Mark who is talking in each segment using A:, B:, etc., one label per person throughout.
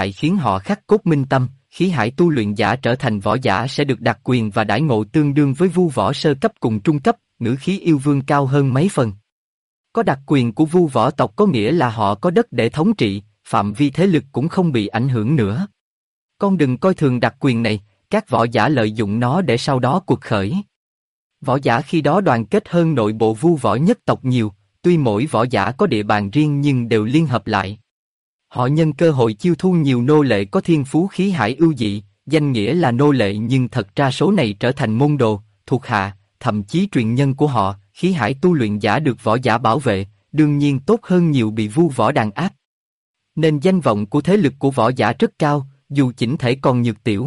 A: lại khiến họ khắc cốt minh tâm. Khí hải tu luyện giả trở thành võ giả sẽ được đặc quyền và đãi ngộ tương đương với vu võ sơ cấp cùng trung cấp, ngữ khí yêu vương cao hơn mấy phần. Có đặc quyền của vu võ tộc có nghĩa là họ có đất để thống trị, phạm vi thế lực cũng không bị ảnh hưởng nữa. Con đừng coi thường đặc quyền này, các võ giả lợi dụng nó để sau đó cuộc khởi. Võ giả khi đó đoàn kết hơn nội bộ vu võ nhất tộc nhiều, tuy mỗi võ giả có địa bàn riêng nhưng đều liên hợp lại. Họ nhân cơ hội chiêu thu nhiều nô lệ có thiên phú khí hải ưu dị, danh nghĩa là nô lệ nhưng thật ra số này trở thành môn đồ, thuộc hạ, thậm chí truyền nhân của họ. Khí hải tu luyện giả được võ giả bảo vệ, đương nhiên tốt hơn nhiều bị vu võ đàn áp. Nên danh vọng của thế lực của võ giả rất cao, dù chỉnh thể còn nhược tiểu.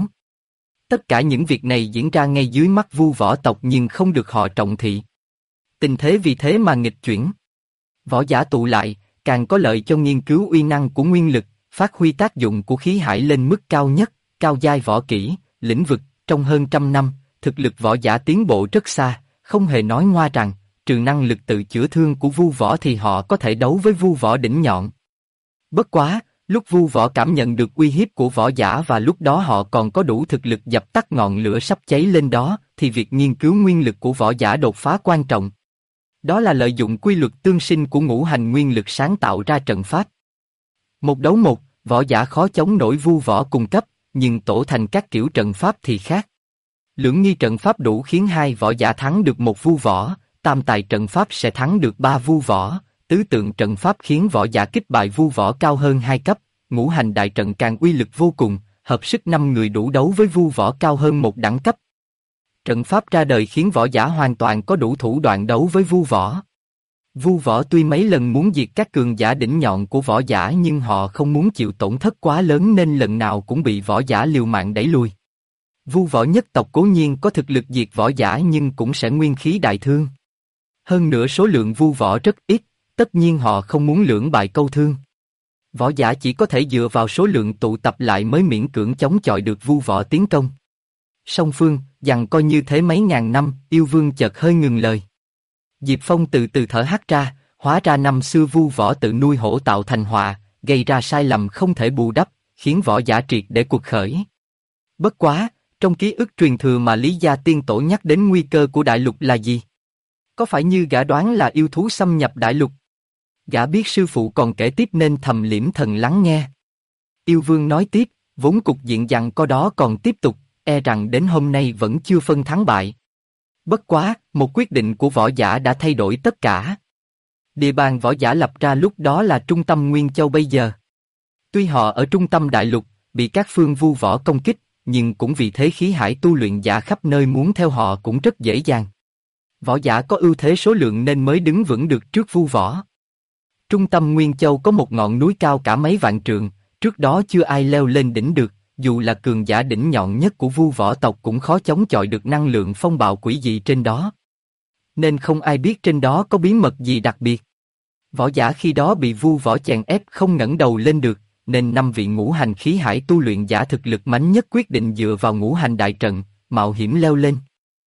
A: Tất cả những việc này diễn ra ngay dưới mắt vu võ tộc nhưng không được họ trọng thị. Tình thế vì thế mà nghịch chuyển. Võ giả tụ lại, càng có lợi cho nghiên cứu uy năng của nguyên lực, phát huy tác dụng của khí hải lên mức cao nhất, cao giai võ kỹ, lĩnh vực. Trong hơn 100 năm, thực lực võ giả tiến bộ rất xa, không hề nói ngoa rằng, trừ năng lực tự chữa thương của vu võ thì họ có thể đấu với vu võ đỉnh nhọn. Bất quá, lúc vu võ cảm nhận được uy hiếp của võ giả và lúc đó họ còn có đủ thực lực dập tắt ngọn lửa sắp cháy lên đó, thì việc nghiên cứu nguyên lực của võ giả đột phá quan trọng. Đó là lợi dụng quy luật tương sinh của ngũ hành nguyên lực sáng tạo ra trận pháp. Một đấu một, võ giả khó chống nổi vu võ cùng cấp, nhưng tổ thành các kiểu trận pháp thì khác. Lưỡng nghi trận pháp đủ khiến hai võ giả thắng được một vu võ, tam tài trận pháp sẽ thắng được 3 vu võ, tứ tượng trận pháp khiến võ giả kích bại vu võ cao hơn 2 cấp, ngũ hành đại trận càng uy lực vô cùng, hợp sức 5 người đủ đấu với vu võ cao hơn một đẳng cấp. Trận pháp ra đời khiến võ giả hoàn toàn có đủ thủ đoạn đấu với vu võ. Vu võ tuy mấy lần muốn diệt các cường giả đỉnh nhọn của võ giả nhưng họ không muốn chịu tổn thất quá lớn nên lần nào cũng bị võ giả liều mạng đẩy lui. Vu võ nhất tộc cố nhiên có thực lực diệt võ giả nhưng cũng sẽ nguyên khí đại thương. Hơn nữa số lượng vu võ rất ít, tất nhiên họ không muốn lưỡng bại câu thương. Võ giả chỉ có thể dựa vào số lượng tụ tập lại mới miễn cưỡng chống chọi được vu võ tiến công. Song phương, giằng coi như thế mấy ngàn năm, yêu vương chợt hơi ngừng lời. Diệp Phong từ từ thở hắt ra, hóa ra năm xưa vu võ tự nuôi hổ tạo thành họa, gây ra sai lầm không thể bù đắp, khiến võ giả triệt để cuộc khởi. Bất quá, trong ký ức truyền thừa mà Lý Gia Tiên Tổ nhắc đến nguy cơ của đại lục là gì? Có phải như gã đoán là yêu thú xâm nhập đại lục? Gã biết sư phụ còn kể tiếp nên thầm liễm thần lắng nghe. Yêu vương nói tiếp, vốn cục diện giằng co đó còn tiếp tục, e rằng đến hôm nay vẫn chưa phân thắng bại. Bất quá, một quyết định của võ giả đã thay đổi tất cả. Địa bàn võ giả lập ra lúc đó là trung tâm Nguyên Châu bây giờ. Tuy họ ở trung tâm đại lục, bị các phương vu võ công kích, nhưng cũng vì thế khí hải tu luyện giả khắp nơi muốn theo họ cũng rất dễ dàng. Võ giả có ưu thế số lượng nên mới đứng vững được trước vu võ. Trung tâm Nguyên Châu có một ngọn núi cao cả mấy vạn trượng, trước đó chưa ai leo lên đỉnh được, dù là cường giả đỉnh nhọn nhất của vu võ tộc cũng khó chống chọi được năng lượng phong bạo quỷ dị trên đó. Nên không ai biết trên đó có bí mật gì đặc biệt. Võ giả khi đó bị vu võ chèn ép không ngẩng đầu lên được, nên 5 vị ngũ hành khí hải tu luyện giả thực lực mạnh nhất quyết định dựa vào ngũ hành đại trận, mạo hiểm leo lên.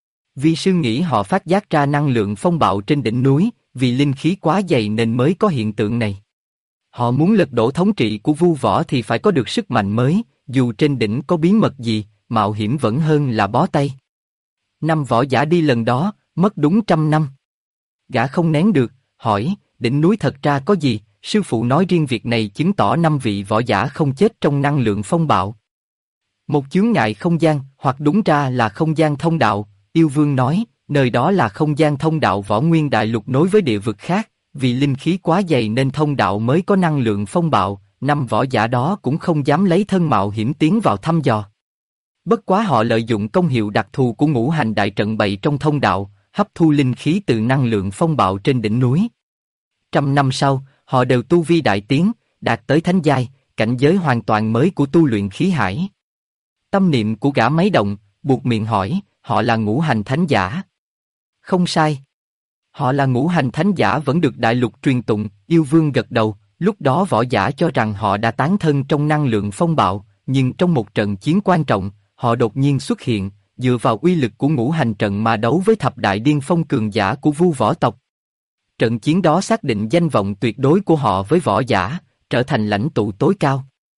A: Vi sư nghĩ họ phát giác ra năng lượng phong bạo trên đỉnh núi, vì linh khí quá dày nên mới có hiện tượng này. Họ muốn lật đổ thống trị của vu võ thì phải có được sức mạnh mới, dù trên đỉnh có bí mật gì, mạo hiểm vẫn hơn là bó tay. 5 võ giả đi lần đó, mất đúng 100 năm. Gã không nén được, hỏi, đỉnh núi thật ra có gì? Sư phụ nói riêng việc này chứng tỏ 5 vị võ giả không chết trong năng lượng phong bạo. Một chướng ngại không gian, hoặc đúng ra là không gian thông đạo, yêu vương nói, nơi đó là không gian thông đạo võ nguyên đại lục nối với địa vực khác, vì linh khí quá dày nên thông đạo mới có năng lượng phong bạo, 5 võ giả đó cũng không dám lấy thân mạo hiểm tiến vào thăm dò. Bất quá họ lợi dụng công hiệu đặc thù của ngũ hành đại trận bày trong thông đạo, hấp thu linh khí từ năng lượng phong bạo trên đỉnh núi. 100 năm sau, họ đều tu vi đại tiến, đạt tới thánh giai, cảnh giới hoàn toàn mới của tu luyện khí hải. Tâm niệm của gã máy động, buộc miệng hỏi, họ là ngũ hành thánh giả. Không sai. Họ là ngũ hành thánh giả vẫn được đại lục truyền tụng, yêu vương gật đầu, lúc đó võ giả cho rằng họ đã tán thân trong năng lượng phong bạo, nhưng trong một trận chiến quan trọng, họ đột nhiên xuất hiện, dựa vào uy lực của ngũ hành trận mà đấu với thập đại điên phong cường giả của vu võ tộc. Trận chiến đó xác định danh vọng tuyệt đối của họ với võ giả, trở thành lãnh tụ tối cao.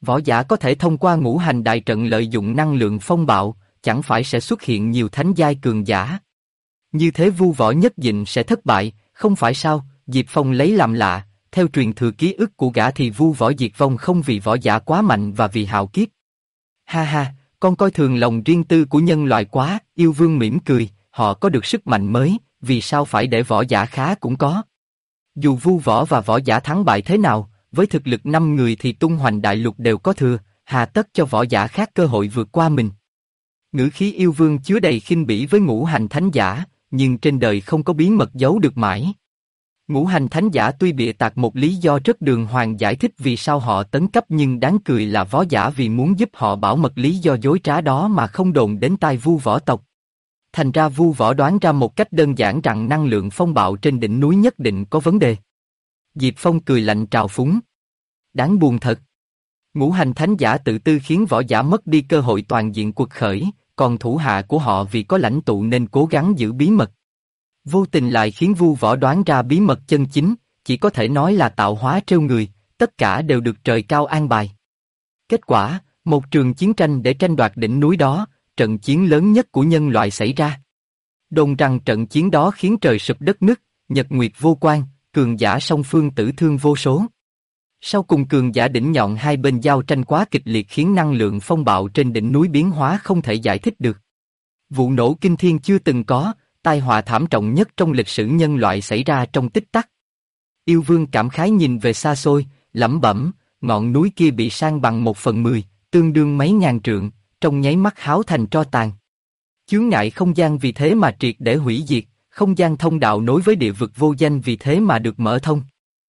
A: Võ giả có thể thông qua ngũ hành đại trận lợi dụng năng lượng phong bạo, chẳng phải sẽ xuất hiện nhiều thánh giai cường giả. Như thế vu võ nhất định sẽ thất bại, không phải sao? Diệp Phong lấy làm lạ, theo truyền thừa ký ức của gã thì vu võ diệt vong không vì võ giả quá mạnh và vì hạo kiếp. Ha ha, con coi thường lòng riêng tư của nhân loại quá, yêu vương mỉm cười, họ có được sức mạnh mới, vì sao phải để võ giả khá cũng có. Dù vu võ và võ giả thắng bại thế nào, với thực lực 5 người thì tung hoành đại lục đều có thừa, hà tất cho võ giả khác cơ hội vượt qua mình. Ngữ khí yêu vương chứa đầy khinh bỉ với ngũ hành thánh giả, nhưng trên đời không có bí mật giấu được mãi. Ngũ hành thánh giả tuy bịa đặt một lý do rất đường hoàng giải thích vì sao họ tấn cấp, nhưng đáng cười là võ giả vì muốn giúp họ bảo mật lý do dối trá đó mà không đồn đến tai vu võ tộc. Thành ra vu võ đoán ra một cách đơn giản rằng năng lượng phong bạo trên đỉnh núi nhất định có vấn đề. Diệp Phong cười lạnh trào phúng. Đáng buồn thật. Ngũ hành thánh giả tự tư khiến võ giả mất đi cơ hội toàn diện quật khởi, còn thủ hạ của họ vì có lãnh tụ nên cố gắng giữ bí mật. Vô tình lại khiến vu võ đoán ra bí mật chân chính, chỉ có thể nói là tạo hóa trêu người, tất cả đều được trời cao an bài. Kết quả, một trường chiến tranh để tranh đoạt đỉnh núi đó, trận chiến lớn nhất của nhân loại xảy ra. Đồn rằng trận chiến đó khiến trời sụp đất nứt, nhật nguyệt vô quang, cường giả song phương tử thương vô số. Sau cùng cường giả đỉnh nhọn hai bên giao tranh quá kịch liệt khiến năng lượng phong bạo trên đỉnh núi biến hóa không thể giải thích được. Vụ nổ kinh thiên chưa từng có, tai họa thảm trọng nhất trong lịch sử nhân loại xảy ra trong tích tắc. Yêu vương cảm khái nhìn về xa xôi, lẩm bẩm, ngọn núi kia bị san bằng 1/10, tương đương mấy ngàn trượng, trong nháy mắt háo thành tro tàn. Chướng ngại không gian vì thế mà triệt để hủy diệt, không gian thông đạo nối với địa vực vô danh vì thế mà được mở thông.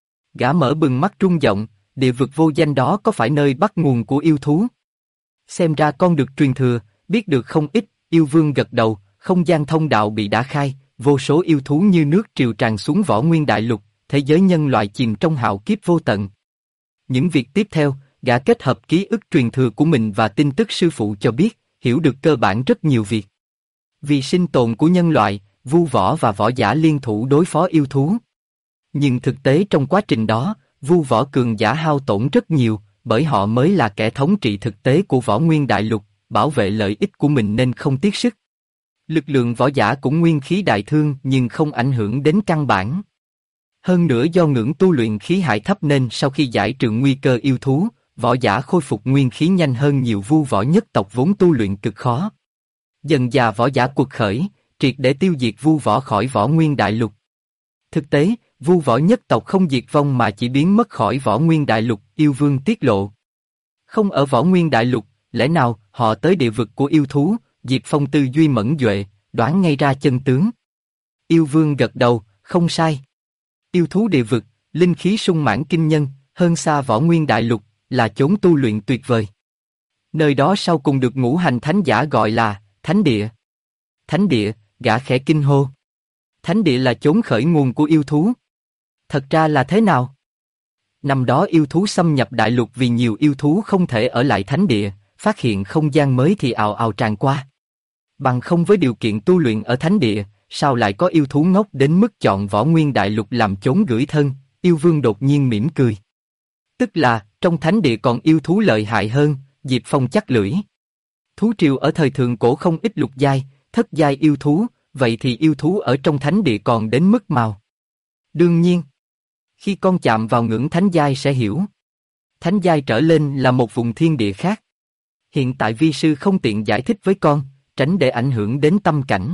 A: Gã mở bừng mắt rung động, địa vực vô danh đó có phải nơi bắt nguồn của yêu thú? Xem ra con được truyền thừa, biết được không ít, yêu vương gật đầu, không gian thông đạo bị đả khai, vô số yêu thú như nước triều tràn xuống võ nguyên đại lục, thế giới nhân loại chìm trong hạo kiếp vô tận. Những việc tiếp theo, gã kết hợp ký ức truyền thừa của mình và tin tức sư phụ cho biết, hiểu được cơ bản rất nhiều việc. Vì sinh tồn của nhân loại, vu võ và võ giả liên thủ đối phó yêu thú. Nhưng thực tế trong quá trình đó, vu võ cường giả hao tổn rất nhiều, bởi họ mới là kẻ thống trị thực tế của võ nguyên đại lục, bảo vệ lợi ích của mình nên không tiếc sức. Lực lượng võ giả cũng nguyên khí đại thương nhưng không ảnh hưởng đến căn bản. Hơn nữa do ngưỡng tu luyện khí hải thấp nên sau khi giải trừ nguy cơ yêu thú, võ giả khôi phục nguyên khí nhanh hơn nhiều vu võ nhất tộc vốn tu luyện cực khó. Dần dà võ giả quật khởi, triệt để tiêu diệt vu võ khỏi võ nguyên đại lục. Thực tế, vu võ nhất tộc không diệt vong mà chỉ biến mất khỏi võ nguyên đại lục, yêu vương tiết lộ. Không ở võ nguyên đại lục, lẽ nào họ tới địa vực của yêu thú? Diệp Phong tư duy mẫn duệ, đoán ngay ra chân tướng. Yêu vương gật đầu, không sai. Yêu thú địa vực, linh khí sung mãn kinh nhân, hơn xa võ nguyên đại lục, là chốn tu luyện tuyệt vời. Nơi đó sau cùng được ngũ hành thánh giả gọi là thánh địa. Thánh địa, gã khẽ kinh hô. Thánh địa là chốn khởi nguồn của yêu thú. Thật ra là thế nào? Năm đó yêu thú xâm nhập đại lục vì nhiều yêu thú không thể ở lại thánh địa, phát hiện không gian mới thì ào ào tràn qua. Bằng không với điều kiện tu luyện ở thánh địa, sao lại có yêu thú ngốc đến mức chọn võ nguyên đại lục làm chốn gửi thân? Yêu vương đột nhiên mỉm cười. Tức là, trong thánh địa còn yêu thú lợi hại hơn, Diệp Phong chắc lưỡi. Thú triều ở thời thượng cổ không ít lục giai, thất giai yêu thú, vậy thì yêu thú ở trong thánh địa còn đến mức nào? Đương nhiên, khi con chạm vào ngưỡng thánh giai sẽ hiểu. Thánh giai trở lên là một vùng thiên địa khác. Hiện tại vi sư không tiện giải thích với con, tránh để ảnh hưởng đến tâm cảnh.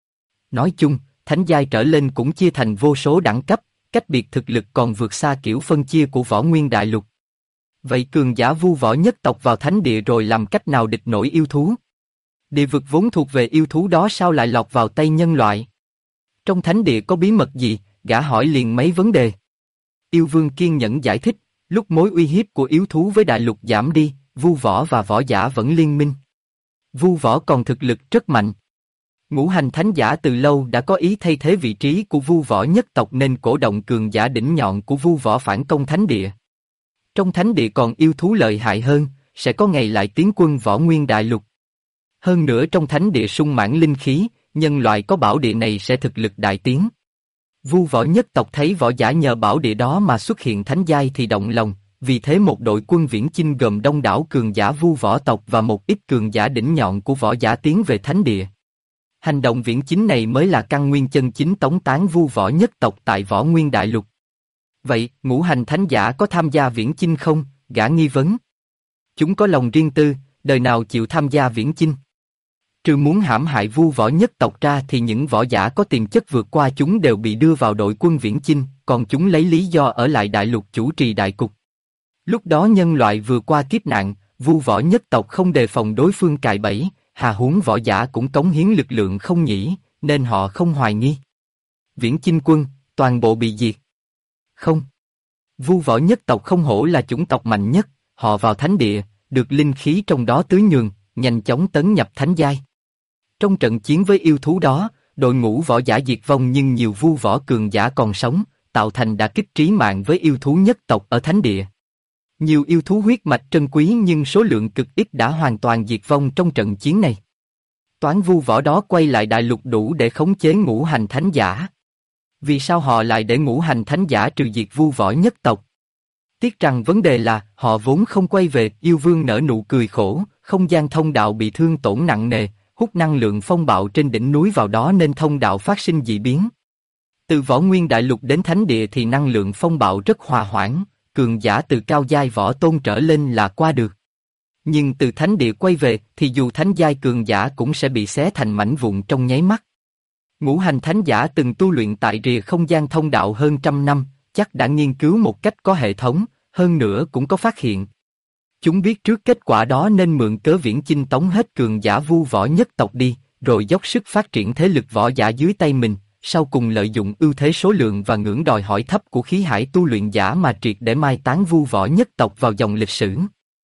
A: Nói chung, thánh giai trở lên cũng chia thành vô số đẳng cấp, cách biệt thực lực còn vượt xa kiểu phân chia của võ nguyên đại lục. Vậy cường giả vu võ nhất tộc vào thánh địa rồi làm cách nào địch nổi yêu thú? Địa vực vốn thuộc về yêu thú đó sao lại lọt vào tay nhân loại? Trong thánh địa có bí mật gì? Gã hỏi liền mấy vấn đề. Yêu vương kiên nhẫn giải thích, lúc mối uy hiếp của yêu thú với đại lục giảm đi, vu võ và võ giả vẫn liên minh. Vu võ còn thực lực rất mạnh. Ngũ hành thánh giả từ lâu đã có ý thay thế vị trí của vu võ nhất tộc nên cổ động cường giả đỉnh nhọn của vu võ phản công thánh địa. Trong thánh địa còn yêu thú lợi hại hơn, sẽ có ngày lại tiến quân võ nguyên đại lục. Hơn nữa trong thánh địa sung mãn linh khí, nhân loại có bảo địa này sẽ thực lực đại tiến. Vu võ nhất tộc thấy võ giả nhờ bảo địa đó mà xuất hiện thánh giai thì động lòng, vì thế một đội quân viễn chinh gồm đông đảo cường giả vu võ tộc và một ít cường giả đỉnh nhọn của võ giả tiến về thánh địa. Hành động viễn chinh này mới là căn nguyên chân chính tống tán vu võ nhất tộc tại Võ Nguyên Đại Lục. Vậy, ngũ hành thánh giả có tham gia viễn chinh không? Gã nghi vấn. Chúng có lòng riêng tư, đời nào chịu tham gia viễn chinh. Trừ muốn hãm hại vu võ nhất tộc ra thì những võ giả có tiềm chất vượt qua chúng đều bị đưa vào đội quân viễn chinh, còn chúng lấy lý do ở lại đại lục chủ trì đại cục. Lúc đó nhân loại vừa qua kiếp nạn, vu võ nhất tộc không đề phòng đối phương cài bẫy, hà huống võ giả cũng cống hiến lực lượng không nhỉ, nên họ không hoài nghi. Viễn chinh quân, toàn bộ bị diệt. Không. Vu võ nhất tộc không hổ là chủng tộc mạnh nhất, họ vào thánh địa, được linh khí trong đó tưới nhường, nhanh chóng tấn nhập thánh giai. Trong trận chiến với yêu thú đó, đội ngũ võ giả diệt vong nhưng nhiều vu võ cường giả còn sống, tạo thành đả kích trí mạng với yêu thú nhất tộc ở thánh địa. Nhiều yêu thú huyết mạch trân quý nhưng số lượng cực ít đã hoàn toàn diệt vong trong trận chiến này. Toán vu võ đó quay lại đại lục đủ để khống chế ngũ hành thánh giả. Vì sao họ lại để ngũ hành thánh giả trừ diệt vu võ nhất tộc? Tiếc rằng vấn đề là họ vốn không quay về. Yêu vương nở nụ cười khổ, không gian thông đạo bị thương tổn nặng nề, hút năng lượng phong bạo trên đỉnh núi vào đó nên thông đạo phát sinh dị biến. Từ Võ Nguyên Đại Lục đến thánh địa thì năng lượng phong bạo rất hòa hoãn, cường giả từ cao giai võ tôn trở lên là qua được. Nhưng từ thánh địa quay về thì dù thánh giai cường giả cũng sẽ bị xé thành mảnh vụn trong nháy mắt. Ngũ hành thánh giả từng tu luyện tại rìa không gian thông đạo hơn trăm năm, chắc đã nghiên cứu một cách có hệ thống, hơn nữa cũng có phát hiện. Chúng biết trước kết quả đó nên mượn cớ viễn chinh tống hết cường giả vu võ nhất tộc đi, rồi dốc sức phát triển thế lực võ giả dưới tay mình, sau cùng lợi dụng ưu thế số lượng và ngưỡng đòi hỏi thấp của khí hải tu luyện giả mà triệt để mai táng vu võ nhất tộc vào dòng lịch sử.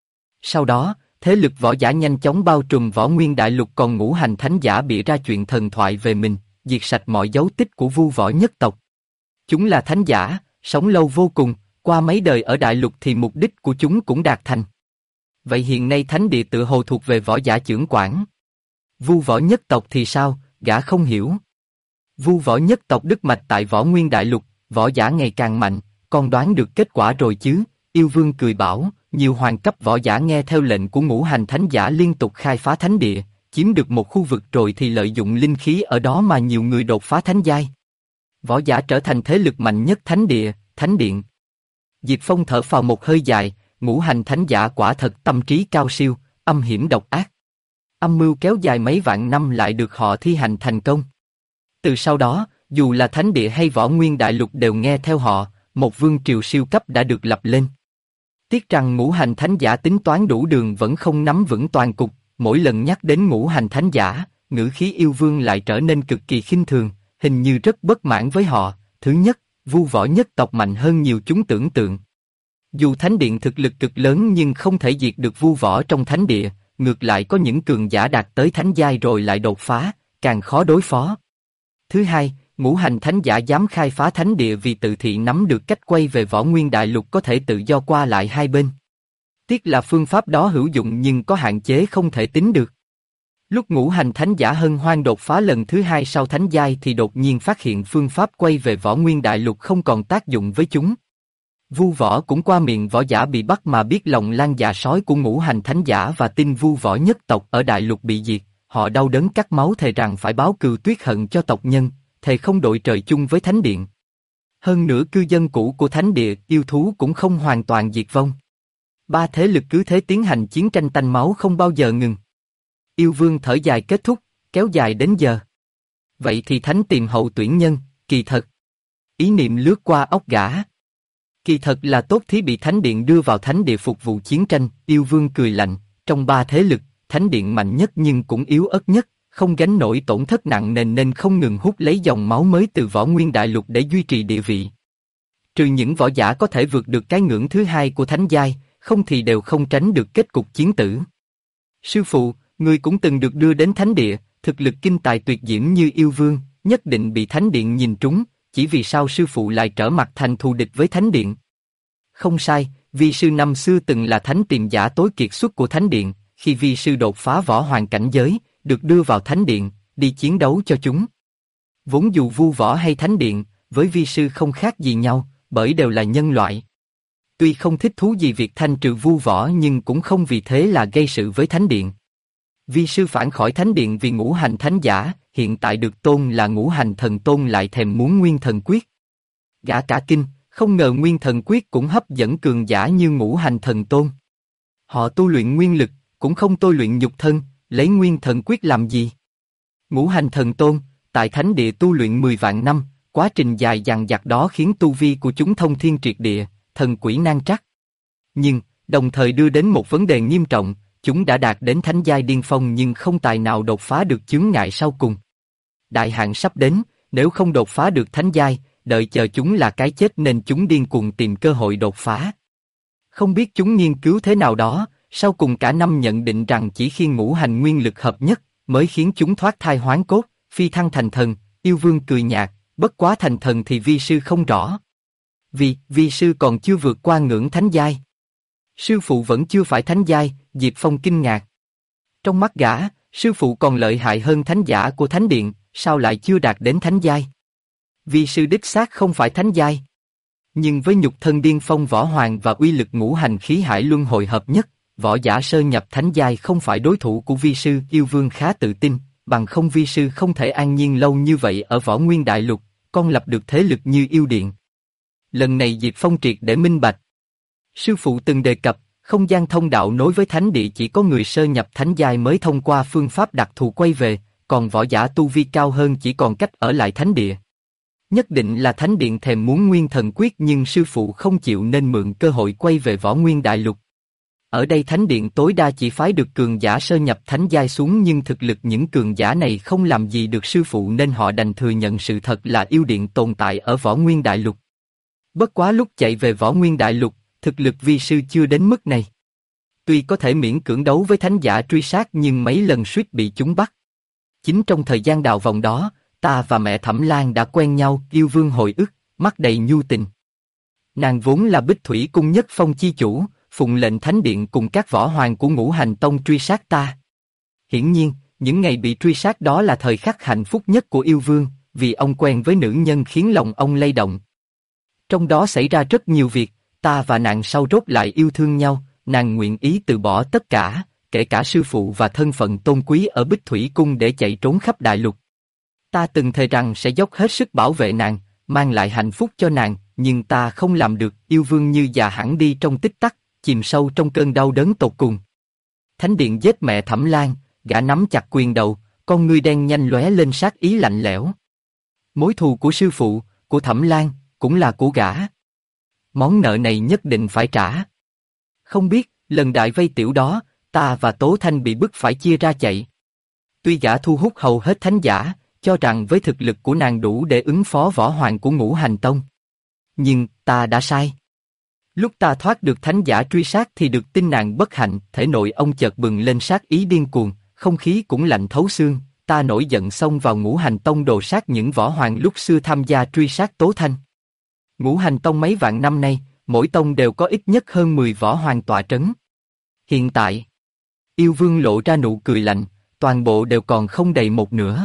A: Sau đó, thế lực võ giả nhanh chóng bao trùm Võ Nguyên Đại Lục, còn ngũ hành thánh giả bịa ra chuyện thần thoại về mình, diệt sạch mọi dấu tích của vu võ nhất tộc. Chúng là thánh giả, sống lâu vô cùng, qua mấy đời ở đại lục thì mục đích của chúng cũng đạt thành. Vậy hiện nay thánh địa tự hồ thuộc về võ giả chưởng quản. Vu võ nhất tộc thì sao, gã không hiểu. Vu võ nhất tộc đứt mạch tại Võ Nguyên Đại Lục, võ giả ngày càng mạnh, con đoán được kết quả rồi chứ? Yêu vương cười bảo, nhiều hoàng cấp võ giả nghe theo lệnh của ngũ hành thánh giả liên tục khai phá thánh địa, chiếm được một khu vực rồi thì lợi dụng linh khí ở đó mà nhiều người đột phá thánh giai. Võ giả trở thành thế lực mạnh nhất thánh địa, thánh điện. Diệp Phong thở phào một hơi dài, ngũ hành thánh giả quả thật tâm trí cao siêu, âm hiểm độc ác. Âm mưu kéo dài mấy vạn năm lại được họ thi hành thành công. Từ sau đó, dù là thánh địa hay Võ Nguyên Đại Lục đều nghe theo họ, một vương triều siêu cấp đã được lập lên. Tiếc rằng ngũ hành thánh giả tính toán đủ đường vẫn không nắm vững toàn cục, mỗi lần nhắc đến ngũ hành thánh giả, ngữ khí yêu vương lại trở nên cực kỳ khinh thường, hình như rất bất mãn với họ. Thứ nhất, vu võ nhất tộc mạnh hơn nhiều chúng tưởng tượng. Dù thánh điện thực lực cực lớn nhưng không thể diệt được vu võ trong thánh địa, ngược lại có những cường giả đạt tới thánh giai rồi lại đột phá, càng khó đối phó. Thứ hai, ngũ hành thánh giả dám khai phá thánh địa vì tự thị nắm được cách quay về Võ Nguyên Đại Lục có thể tự do qua lại hai bên. Tiếc là phương pháp đó hữu dụng nhưng có hạn chế không thể tính được. Lúc ngũ hành thánh giả hân hoan đột phá lần thứ hai sau thánh giai thì đột nhiên phát hiện phương pháp quay về Võ Nguyên Đại Lục không còn tác dụng với chúng. Vu võ cũng qua miệng võ giả bị bắt mà biết lòng lan dạ sói của ngũ hành thánh giả và tin vu võ nhất tộc ở Đại Lục bị diệt, họ đau đớn cắt máu thề rằng phải báo cừu tuyết hận cho tộc nhân, thề không đội trời chung với thánh điện. Hơn nữa cư dân cũ của thánh địa, yêu thú cũng không hoàn toàn diệt vong. Ba thế lực cứ thế tiến hành chiến tranh tanh máu không bao giờ ngừng. Yêu vương thở dài kết thúc, kéo dài đến giờ. Vậy thì thánh tìm hậu tuyển nhân, kỳ thật. Ý niệm lướt qua óc gã. Kỳ thật là tốt thí bị thánh điện đưa vào thánh địa phục vụ chiến tranh, yêu vương cười lạnh, trong ba thế lực, thánh điện mạnh nhất nhưng cũng yếu ớt nhất, không gánh nổi tổn thất nặng nề nên không ngừng hút lấy dòng máu mới từ Võ Nguyên Đại Lục để duy trì địa vị. Trừ những võ giả có thể vượt được cái ngưỡng thứ hai của thánh giai, không thì đều không tránh được kết cục chiến tử. Sư phụ, người cũng từng được đưa đến thánh địa, thực lực kinh tài tuyệt diễm như yêu vương, nhất định bị thánh điện nhìn trúng, chỉ vì sao sư phụ lại trở mặt thành thù địch với thánh điện? Không sai, vi sư năm xưa từng là thánh tiềm giả tối kiệt xuất của thánh điện, khi vi sư đột phá võ hoàng cảnh giới, được đưa vào thánh điện, đi chiến đấu cho chúng. Vốn dù vu võ hay thánh điện, với vi sư không khác gì nhau, bởi đều là nhân loại. tuy không thích thú gì việc thanh trừ vu võ nhưng cũng không vì thế là gây sự với thánh điện. Vi sư phản khỏi thánh điện vì ngũ hành thánh giả, hiện tại được tôn là ngũ hành thần tôn lại thèm muốn nguyên thần quyết. Gã cả kinh, không ngờ nguyên thần quyết cũng hấp dẫn cường giả như ngũ hành thần tôn. Họ tu luyện nguyên lực, cũng không tôi luyện nhục thân, lấy nguyên thần quyết làm gì? Ngũ hành thần tôn, tại thánh địa tu luyện 10 vạn năm, quá trình dài dằng dặc đó khiến tu vi của chúng thông thiên triệt địa, thần quỷ nan trắc. Nhưng, đồng thời đưa đến một vấn đề nghiêm trọng, chúng đã đạt đến thánh giai điên phong nhưng không tài nào đột phá được chướng ngại sau cùng. Đại hạn sắp đến, nếu không đột phá được thánh giai, đợi chờ chúng là cái chết nên chúng điên cuồng tìm cơ hội đột phá. Không biết chúng nghiên cứu thế nào đó, sau cùng cả năm nhận định rằng chỉ khi ngũ hành nguyên lực hợp nhất, mới khiến chúng thoát thai hoán cốt, phi thăng thành thần. Yêu Vương cười nhạt, bất quá thành thần thì vi sư không rõ. Vi sư còn chưa vượt qua ngưỡng thánh giai. Sư phụ vẫn chưa phải thánh giai, Diệp Phong kinh ngạc. Trong mắt gã, sư phụ còn lợi hại hơn thánh giả của thánh điện, sao lại chưa đạt đến thánh giai? Vi sư đích xác không phải thánh giai. Nhưng với nhục thân điên phong võ hoàng và uy lực ngũ hành khí hải luân hồi hợp nhất, võ giả sơ nhập thánh giai không phải đối thủ của vi sư. Yêu Vương khá tự tin, bằng không vi sư không thể an nhiên lâu như vậy ở võ nguyên đại lục, con lập được thế lực như yêu điện. Lần này Diệp Phong triệt để minh bạch. Sư phụ từng đề cập, không gian thông đạo nối với thánh địa chỉ có người sơ nhập thánh giai mới thông qua phương pháp đặc thù quay về, còn võ giả tu vi cao hơn chỉ còn cách ở lại thánh địa. Nhất định là thánh điện thèm muốn nguyên thần quyết nhưng sư phụ không chịu nên mượn cơ hội quay về võ nguyên đại lục. Ở đây thánh điện tối đa chỉ phái được cường giả sơ nhập thánh giai xuống nhưng thực lực những cường giả này không làm gì được sư phụ nên họ đành thừa nhận sự thật là yêu điện tồn tại ở võ nguyên đại lục. Bất quá lúc chạy về võ nguyên đại lục, thực lực vi sư chưa đến mức này. Tuy có thể miễn cưỡng đấu với thánh giả truy sát nhưng mấy lần suýt bị chúng bắt. Chính trong thời gian đào vòng đó, ta và mẹ Thẩm Lan đã quen nhau. Yêu Vương hồi ức, mắt đầy nhu tình. Nàng vốn là Bích Thủy Cung nhất phong chi chủ, phụng lệnh thánh điện cùng các võ hoàng của Ngũ Hành Tông truy sát ta. Hiển nhiên, những ngày bị truy sát đó là thời khắc hạnh phúc nhất của Yêu Vương, vì ông quen với nữ nhân khiến lòng ông lay động. Trong đó xảy ra rất nhiều việc, ta và nàng sau rốt lại yêu thương nhau, nàng nguyện ý từ bỏ tất cả, kể cả sư phụ và thân phận tôn quý ở Bích Thủy Cung để chạy trốn khắp đại lục. Ta từng thề rằng sẽ dốc hết sức bảo vệ nàng, mang lại hạnh phúc cho nàng, nhưng ta không làm được. Yêu Vương như già hẳn đi trong tích tắc, chìm sâu trong cơn đau đớn tột cùng. Thánh điện giết mẹ Thẩm Lan, gã nắm chặt quyền đầu, con ngươi đen nhanh lóe lên sát ý lạnh lẽo. Mối thù của sư phụ, của Thẩm Lan, cũng là của gã. Món nợ này nhất định phải trả. Không biết, lần đại vây tiểu đó, ta và Tố Thanh bị bức phải chia ra chạy. Tuy gã thu hút hầu hết thánh giả, cho rằng với thực lực của nàng đủ để ứng phó võ hoàng của Ngũ Hành Tông. Nhưng, ta đã sai. Lúc ta thoát được thánh giả truy sát thì được tin nàng bất hạnh, thể nội ông chợt bừng lên sát ý điên cuồng, không khí cũng lạnh thấu xương, ta nổi giận xông vào Ngũ Hành Tông đồ sát những võ hoàng lúc xưa tham gia truy sát Tố Thanh. Ngũ Hành Tông mấy vạn năm nay, mỗi tông đều có ít nhất hơn 10 võ hoàng tọa trấn. Hiện tại, Yêu Vương lộ ra nụ cười lạnh, toàn bộ đều còn không đầy một nửa.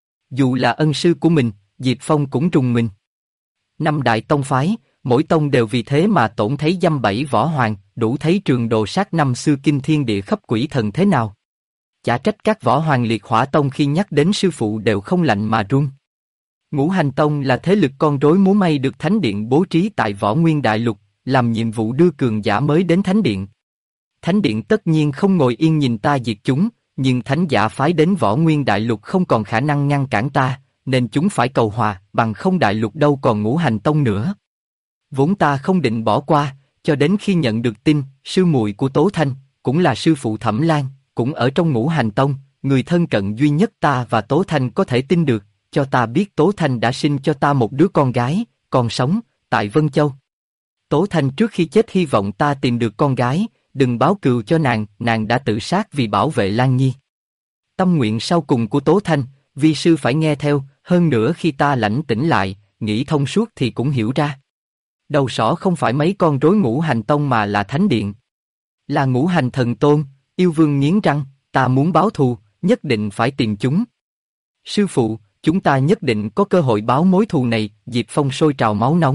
A: Dù là ân sư của mình, Diệp Phong cũng rùng mình. Năm đại tông phái, mỗi tông đều vì thế mà tổn thấy dăm bảy võ hoàng, đủ thấy trường đồ sát năm xưa kinh thiên địa khắp quỷ thần thế nào. Chả trách các võ hoàng liệt hỏa tông khi nhắc đến sư phụ đều không lạnh mà run. Ngũ Hành Tông là thế lực con rối múa may được Thánh Điện bố trí tại Võ Nguyên Đại Lục, làm nhiệm vụ đưa cường giả mới đến Thánh Điện. Thánh Điện tất nhiên không ngồi yên nhìn ta diệt chúng, nhưng thánh giả phái đến Võ Nguyên Đại Lục không còn khả năng ngăn cản ta, nên chúng phải cầu hòa, bằng không Đại Lục đâu còn Ngũ Hành Tông nữa. Vốn ta không định bỏ qua, cho đến khi nhận được tin, sư muội của Tố Thanh, cũng là sư phụ Thẩm Lan, cũng ở trong Ngũ Hành Tông, người thân cận duy nhất ta và Tố Thanh có thể tin được, cho ta biết Tố Thanh đã sinh cho ta một đứa con gái, còn sống, tại Vân Châu. Tố Thanh trước khi chết hy vọng ta tìm được con gái, đừng báo cừu cho nàng, nàng đã tự sát vì bảo vệ Lan Nhi. Tâm nguyện sau cùng của Tố Thanh, vi sư phải nghe theo, hơn nữa khi ta lãnh tỉnh lại, nghĩ thông suốt thì cũng hiểu ra. Đầu sỏ không phải mấy con rối Ngũ Hành Tông mà là Thánh Điện. Là Ngũ Hành Thần Tôn. Yêu Vương nghiến răng, ta muốn báo thù, nhất định phải tìm chúng. Sư phụ, chúng ta nhất định có cơ hội báo mối thù này. Diệp Phong sôi trào máu nóng,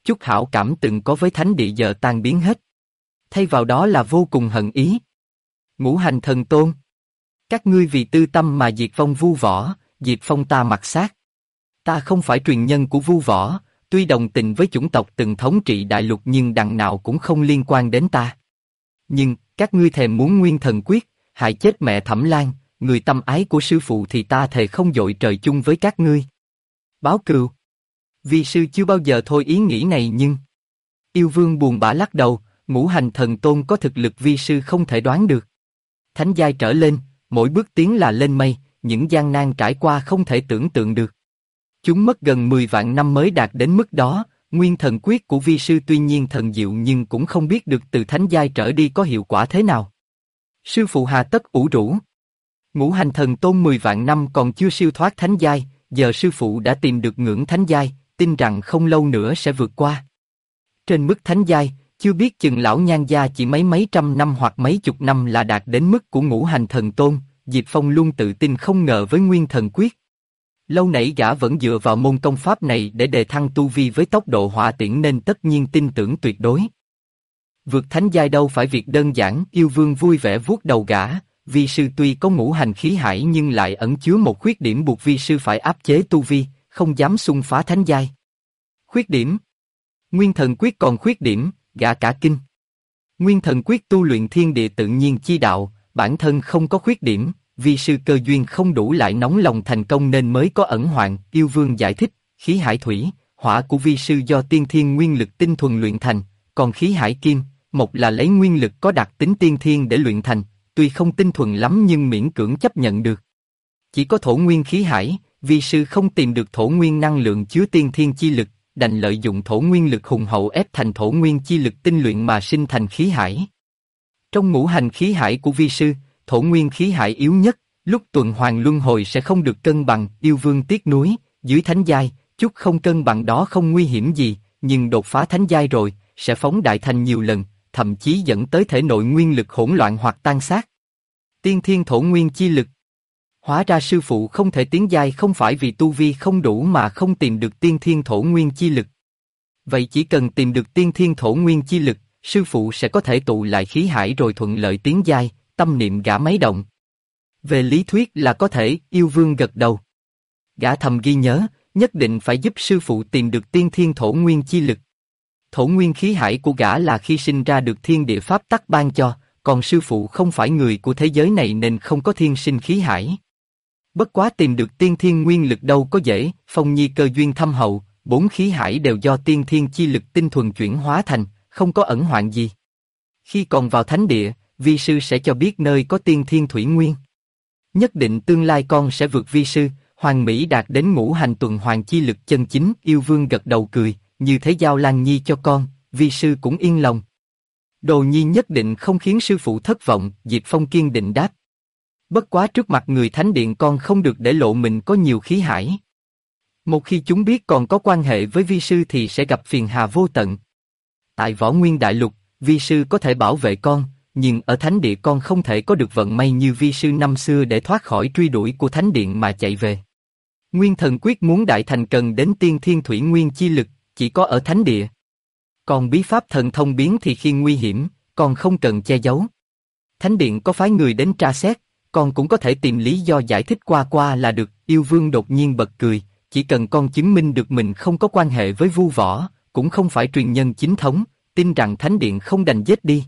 A: chút hảo cảm từng có với thánh địa giờ tan biến hết. Thay vào đó là vô cùng hận ý. Ngũ hành thần tôn. Các ngươi vì tư tâm mà diệt vong Vu Võ, diệt phong ta mặt sát. Ta không phải truyền nhân của Vu Võ, tuy đồng tình với chủng tộc từng thống trị đại lục nhưng đằng nào cũng không liên quan đến ta. Nhưng, các ngươi thèm muốn nguyên thần quyết, hại chết mẹ Thẩm Lan, người tâm ái của sư phụ thì ta thề không dội trời chung với các ngươi. Báo cừu. Vi sư chưa bao giờ thôi ý nghĩ này nhưng... Yêu vương buồn bã lắc đầu, ngũ hành thần tôn có thực lực vi sư không thể đoán được. Thánh giai trở lên, mỗi bước tiến là lên mây, những gian nan trải qua không thể tưởng tượng được. Chúng mất gần 10 vạn năm mới đạt đến mức đó, nguyên thần quyết của vi sư tuy nhiên thần diệu nhưng cũng không biết được từ thánh giai trở đi có hiệu quả thế nào. Sư phụ hà tất ủ rũ. Ngũ hành thần tôn 10 vạn năm còn chưa siêu thoát thánh giai, giờ sư phụ đã tìm được ngưỡng thánh giai, tin rằng không lâu nữa sẽ vượt qua. Trên mức thánh giai, chưa biết chừng lão nhan gia chỉ mấy trăm năm hoặc mấy chục năm là đạt đến mức của ngũ hành thần tôn, Diệp Phong luôn tự tin không ngờ với nguyên thần quyết. Lâu nãy gã vẫn dựa vào môn công pháp này để đề thăng tu vi với tốc độ hỏa tiễn nên tất nhiên tin tưởng tuyệt đối. Vượt thánh giai đâu phải việc đơn giản, yêu vương vui vẻ vuốt đầu gã, vi sư tuy có ngũ hành khí hải nhưng lại ẩn chứa một khuyết điểm buộc vi sư phải áp chế tu vi, không dám xung phá thánh giai. Khuyết điểm? Nguyên thần quyết còn khuyết điểm, gã cả kinh. Nguyên thần quyết tu luyện thiên địa tự nhiên chi đạo, bản thân không có khuyết điểm, vi sư cơ duyên không đủ lại nóng lòng thành công nên mới có ẩn hoạn. Yêu vương giải thích, khí hải thủy, hỏa của vi sư do tiên thiên nguyên lực tinh thuần luyện thành, còn khí hải kim, mộc là lấy nguyên lực có đặc tính tiên thiên để luyện thành, tuy không tinh thuần lắm nhưng miễn cưỡng chấp nhận được. Chỉ có thổ nguyên khí hải, vi sư không tìm được thổ nguyên năng lượng chứa tiên thiên chi lực, đành lợi dụng thổ nguyên lực hùng hậu ép thành thổ nguyên chi lực tinh luyện mà sinh thành khí hải. Trong ngũ hành khí hải của vi sư, thổ nguyên khí hải yếu nhất, lúc tuần hoàn luân hồi sẽ không được cân bằng. Yêu vương tiếc nuối, dưới thánh giai, chút không cân bằng đó không nguy hiểm gì, nhưng đột phá thánh giai rồi, sẽ phóng đại thành nhiều lần, thậm chí dẫn tới thể nội nguyên lực hỗn loạn hoặc tan xác. Tiên thiên thổ nguyên chi lực. Hóa ra sư phụ không thể tiến giai không phải vì tu vi không đủ mà không tìm được tiên thiên thổ nguyên chi lực. Vậy chỉ cần tìm được tiên thiên thổ nguyên chi lực, sư phụ sẽ có thể tụ lại khí hải rồi thuận lợi tiến giai, tâm niệm gã máy động. Về lý thuyết là có thể, yêu vương gật đầu. Gã thầm ghi nhớ, nhất định phải giúp sư phụ tìm được tiên thiên thổ nguyên chi lực. Thổ nguyên khí hải của gã là khi sinh ra được thiên địa pháp tắc ban cho, còn sư phụ không phải người của thế giới này nên không có thiên sinh khí hải. Bất quá tìm được tiên thiên nguyên lực đâu có dễ, Phong Nhi cơ duyên thâm hậu, 4 khí hải đều do tiên thiên chi lực tinh thuần chuyển hóa thành, không có ẩn hoạn gì. Khi còn vào thánh địa, vi sư sẽ cho biết nơi có tiên thiên thủy nguyên. Nhất định tương lai con sẽ vượt vi sư, hoàn mỹ đạt đến ngũ hành tuần hoàn chi lực chân chính. Yêu vương gật đầu cười, như thế giao Lan Nhi cho con, vi sư cũng yên lòng. Đồ Nhi nhất định không khiến sư phụ thất vọng, Diệp Phong kiên định đáp. Bất quá trước mặt người thánh điện con không được để lộ mình có nhiều khí hải. Một khi chúng biết còn có quan hệ với vi sư thì sẽ gặp phiền hà vô tận. Tại Võ Nguyên Đại Lục, vi sư có thể bảo vệ con, nhưng ở thánh địa con không thể có được vận may như vi sư năm xưa để thoát khỏi truy đuổi của thánh điện mà chạy về. Nguyên thần quyết muốn đại thành cần đến tiên thiên thủy nguyên chi lực, chỉ có ở thánh địa. Còn bí pháp thần thông biến thì khi nguy hiểm, con không cần che giấu. Thánh điện có phái người đến tra xét, con cũng có thể tìm lý do giải thích qua là được. Yêu vương đột nhiên bật cười, chỉ cần con chứng minh được mình không có quan hệ với Vu Võ, cũng không phải truyền nhân chính thống, tin rằng thánh điện không đành giết đi.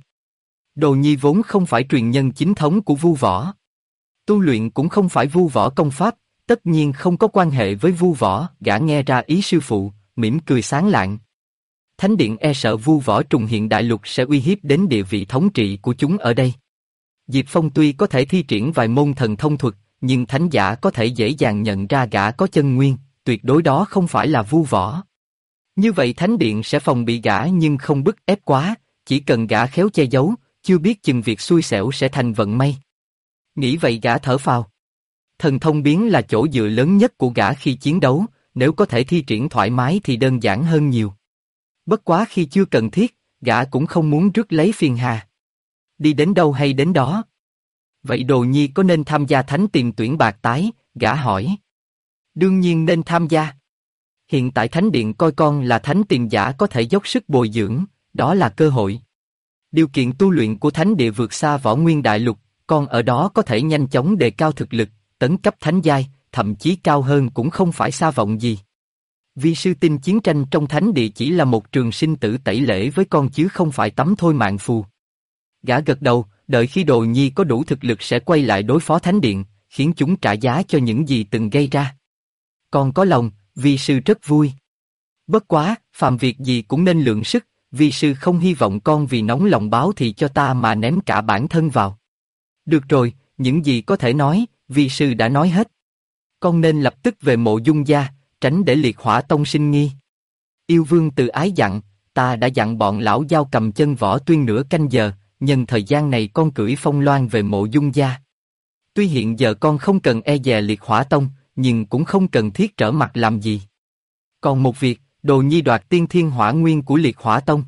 A: Đồ Nhi vốn không phải truyền nhân chính thống của Vu Võ. Tu luyện cũng không phải Vu Võ công pháp, tất nhiên không có quan hệ với Vu Võ. Gã nghe ra ý sư phụ, mỉm cười sáng lạng. Thánh điện e sợ Vu Võ trùng hiện đại lục sẽ uy hiếp đến địa vị thống trị của chúng ở đây. Diệp Phong tuy có thể thi triển vài môn thần thông thuật, nhưng thánh giả có thể dễ dàng nhận ra gã có chân nguyên, tuyệt đối đó không phải là Vu Võ. Như vậy thánh điện sẽ phòng bị gã nhưng không bức ép quá, chỉ cần gã khéo che giấu, chưa biết chừng việc xui xẻo sẽ thành vận may. Nghĩ vậy gã thở phào. Thần thông biến là chỗ dựa lớn nhất của gã khi chiến đấu, nếu có thể thi triển thoải mái thì đơn giản hơn nhiều. Bất quá khi chưa cần thiết, gã cũng không muốn rước lấy phiền hà. Đi đến đâu hay đến đó. Vậy Đồ Nhi có nên tham gia thánh tiền tuyển bạc tái, gã hỏi. Đương nhiên nên tham gia. Hiện tại Thánh Điện coi con là thánh tiền giả có thể dốc sức bồi dưỡng, đó là cơ hội. Điều kiện tu luyện của Thánh Địa vượt xa Võ Nguyên Đại Lục, con ở đó có thể nhanh chóng đề cao thực lực, tấn cấp thánh giai, thậm chí cao hơn cũng không phải xa vọng gì. Vi sư tin chiến tranh trong Thánh Địa chỉ là một trường sinh tử tẩy lễ với con chứ không phải tắm thôi mạng phù. Gã gật đầu, đợi khi Đồ Nhi có đủ thực lực sẽ quay lại đối phó Thánh Điện, khiến chúng trả giá cho những gì từng gây ra. Con có lòng, vi sư rất vui. Bất quá, phàm việc gì cũng nên lượng sức, vi sư không hy vọng con vì nóng lòng báo thù cho ta mà ném cả bản thân vào. Được rồi, những gì có thể nói, vi sư đã nói hết. Con nên lập tức về Mộ Dung gia, tránh để liệt hỏa tông sinh nghi. Yêu Vương từ ái dặn, ta đã dặn bọn lão giao cầm chân Võ Tuyên nửa canh giờ, nhân thời gian này con cưỡi phong loan về Mộ Dung gia. Tuy hiện giờ con không cần e dè liệt hỏa tông, nhưng cũng không cần thiết trở mặt làm gì. Còn một việc, Đồ Nhi đoạt tiên thiên hỏa nguyên của liệt hỏa tông.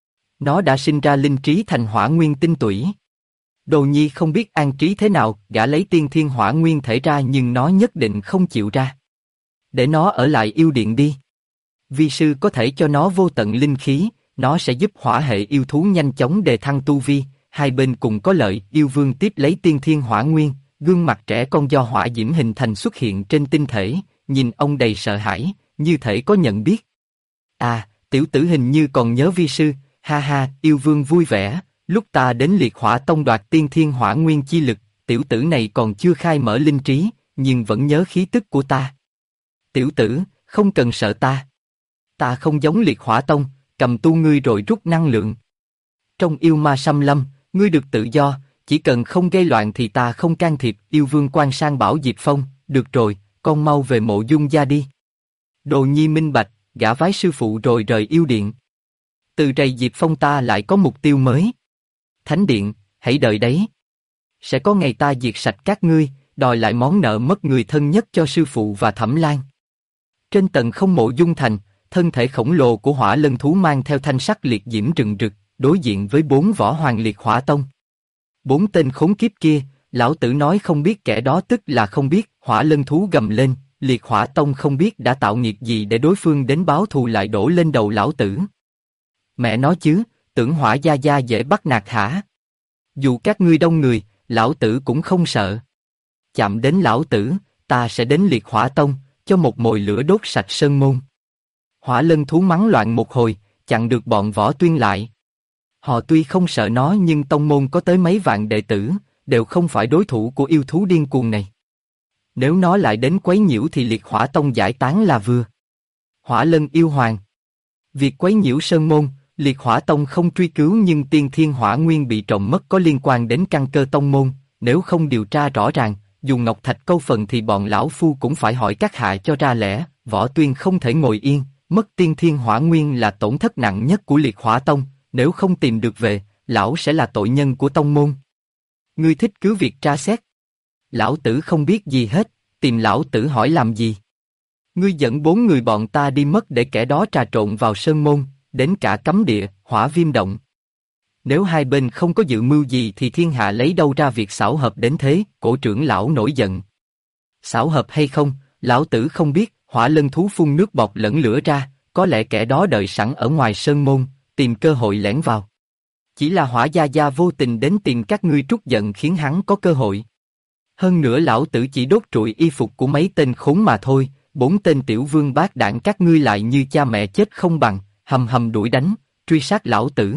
A: Nó đã sinh ra linh trí thành hỏa nguyên tinh tủy. Đồ Nhi không biết an trí thế nào, gã lấy tiên thiên hỏa nguyên thể ra nhưng nó nhất định không chịu ra. Để nó ở lại yêu điện đi. Vi sư có thể cho nó vô tận linh khí, nó sẽ giúp hỏa hệ yêu thú nhanh chóng đề thăng tu vi, hai bên cùng có lợi. Yêu Vương tiếp lấy tiên thiên hỏa nguyên, gương mặt trẻ con do hỏa diễm hình thành xuất hiện trên tinh thể, nhìn ông đầy sợ hãi, như thể có nhận biết. À, tiểu tử hình như còn nhớ vi sư, ha ha. Yêu Vương vui vẻ, lúc ta đến liệt hỏa tông đoạt tiên thiên hỏa nguyên chi lực, tiểu tử này còn chưa khai mở linh trí, nhưng vẫn nhớ khí tức của ta. Tiểu tử, không cần sợ ta. Ta không giống liệt hỏa tông, cầm tu ngươi rồi rút năng lượng. Trong yêu ma xâm lâm, ngươi được tự do, chỉ cần không gây loạn thì ta không can thiệp. Yêu Vương quay sang bảo Diệp Phong, được rồi, con mau về Mộ Dung gia đi. Đồ Nhi minh bạch, gã vái sư phụ rồi rời yêu điện. Từ rày Diệp Phong ta lại có mục tiêu mới. Thánh Điện, hãy đợi đấy. Sẽ có ngày ta diệt sạch các ngươi, đòi lại món nợ mất người thân nhất cho sư phụ và Thẩm Lan. Trên tầng không Mộ Dung thành, thân thể khổng lồ của hỏa lân thú mang theo thanh sắc liệt diễm rừng rực, đối diện với 4 võ hoàng liệt hỏa tông. 4 tên khốn kiếp kia, lão tử nói không biết kẻ đó tức là không biết. Hỏa lân thú gầm lên, liệt hỏa tông không biết đã tạo nghiệp gì để đối phương đến báo thù lại đổ lên đầu lão tử. Mẹ nói chứ, tưởng Hỏa gia gia dễ bắt nạt hả? Dù các ngươi đông người, lão tử cũng không sợ. Chạm đến lão tử, ta sẽ đến liệt hỏa tông, cho một mồi lửa đốt sạch sơn môn. Hỏa lân thú mắng loạn một hồi, chặn được bọn Võ Tuyên lại. Họ tuy không sợ nó nhưng tông môn có tới mấy vạn đệ tử, đều không phải đối thủ của yêu thú điên cuồng này. Nếu nó lại đến quấy nhiễu thì liệt hỏa tông giải tán là vừa. Hỏa lân yêu hoàng. Việc quấy nhiễu sơn môn, liệt hỏa tông không truy cứu nhưng tiên thiên hỏa nguyên bị trộm mất có liên quan đến căn cơ tông môn, nếu không điều tra rõ ràng, dù Ngọc Thạch câu phần thì bọn lão phu cũng phải hỏi các hạ cho ra lẽ. Võ Tuyên không thể ngồi yên, mất tiên thiên hỏa nguyên là tổn thất nặng nhất của liệt hỏa tông, nếu không tìm được về, lão sẽ là tội nhân của tông môn. Ngươi thích cứ việc tra xét. Lão tử không biết gì hết, tìm lão tử hỏi làm gì? Ngươi dẫn 4 người bọn ta đi mất để kẻ đó trà trộn vào sơn môn, đến cả cấm địa, hỏa viêm động. Nếu hai bên không có dự mưu gì thì thiên hạ lấy đâu ra việc xảo hợp đến thế? Cổ trưởng lão nổi giận. Xảo hợp hay không, lão tử không biết. Hỏa lân thú phun nước bọt lẫn lửa ra, có lẽ kẻ đó đợi sẵn ở ngoài sơn môn, tìm cơ hội lẻn vào. Chỉ là Hỏa gia gia vô tình đến tìm các ngươi trút giận khiến hắn có cơ hội. Hơn nữa lão tử chỉ đốt trụi y phục của mấy tên khốn mà thôi, 4 tên tiểu vương bát đảng các ngươi lại như cha mẹ chết không bằng, hầm hầm đuổi đánh, truy sát lão tử.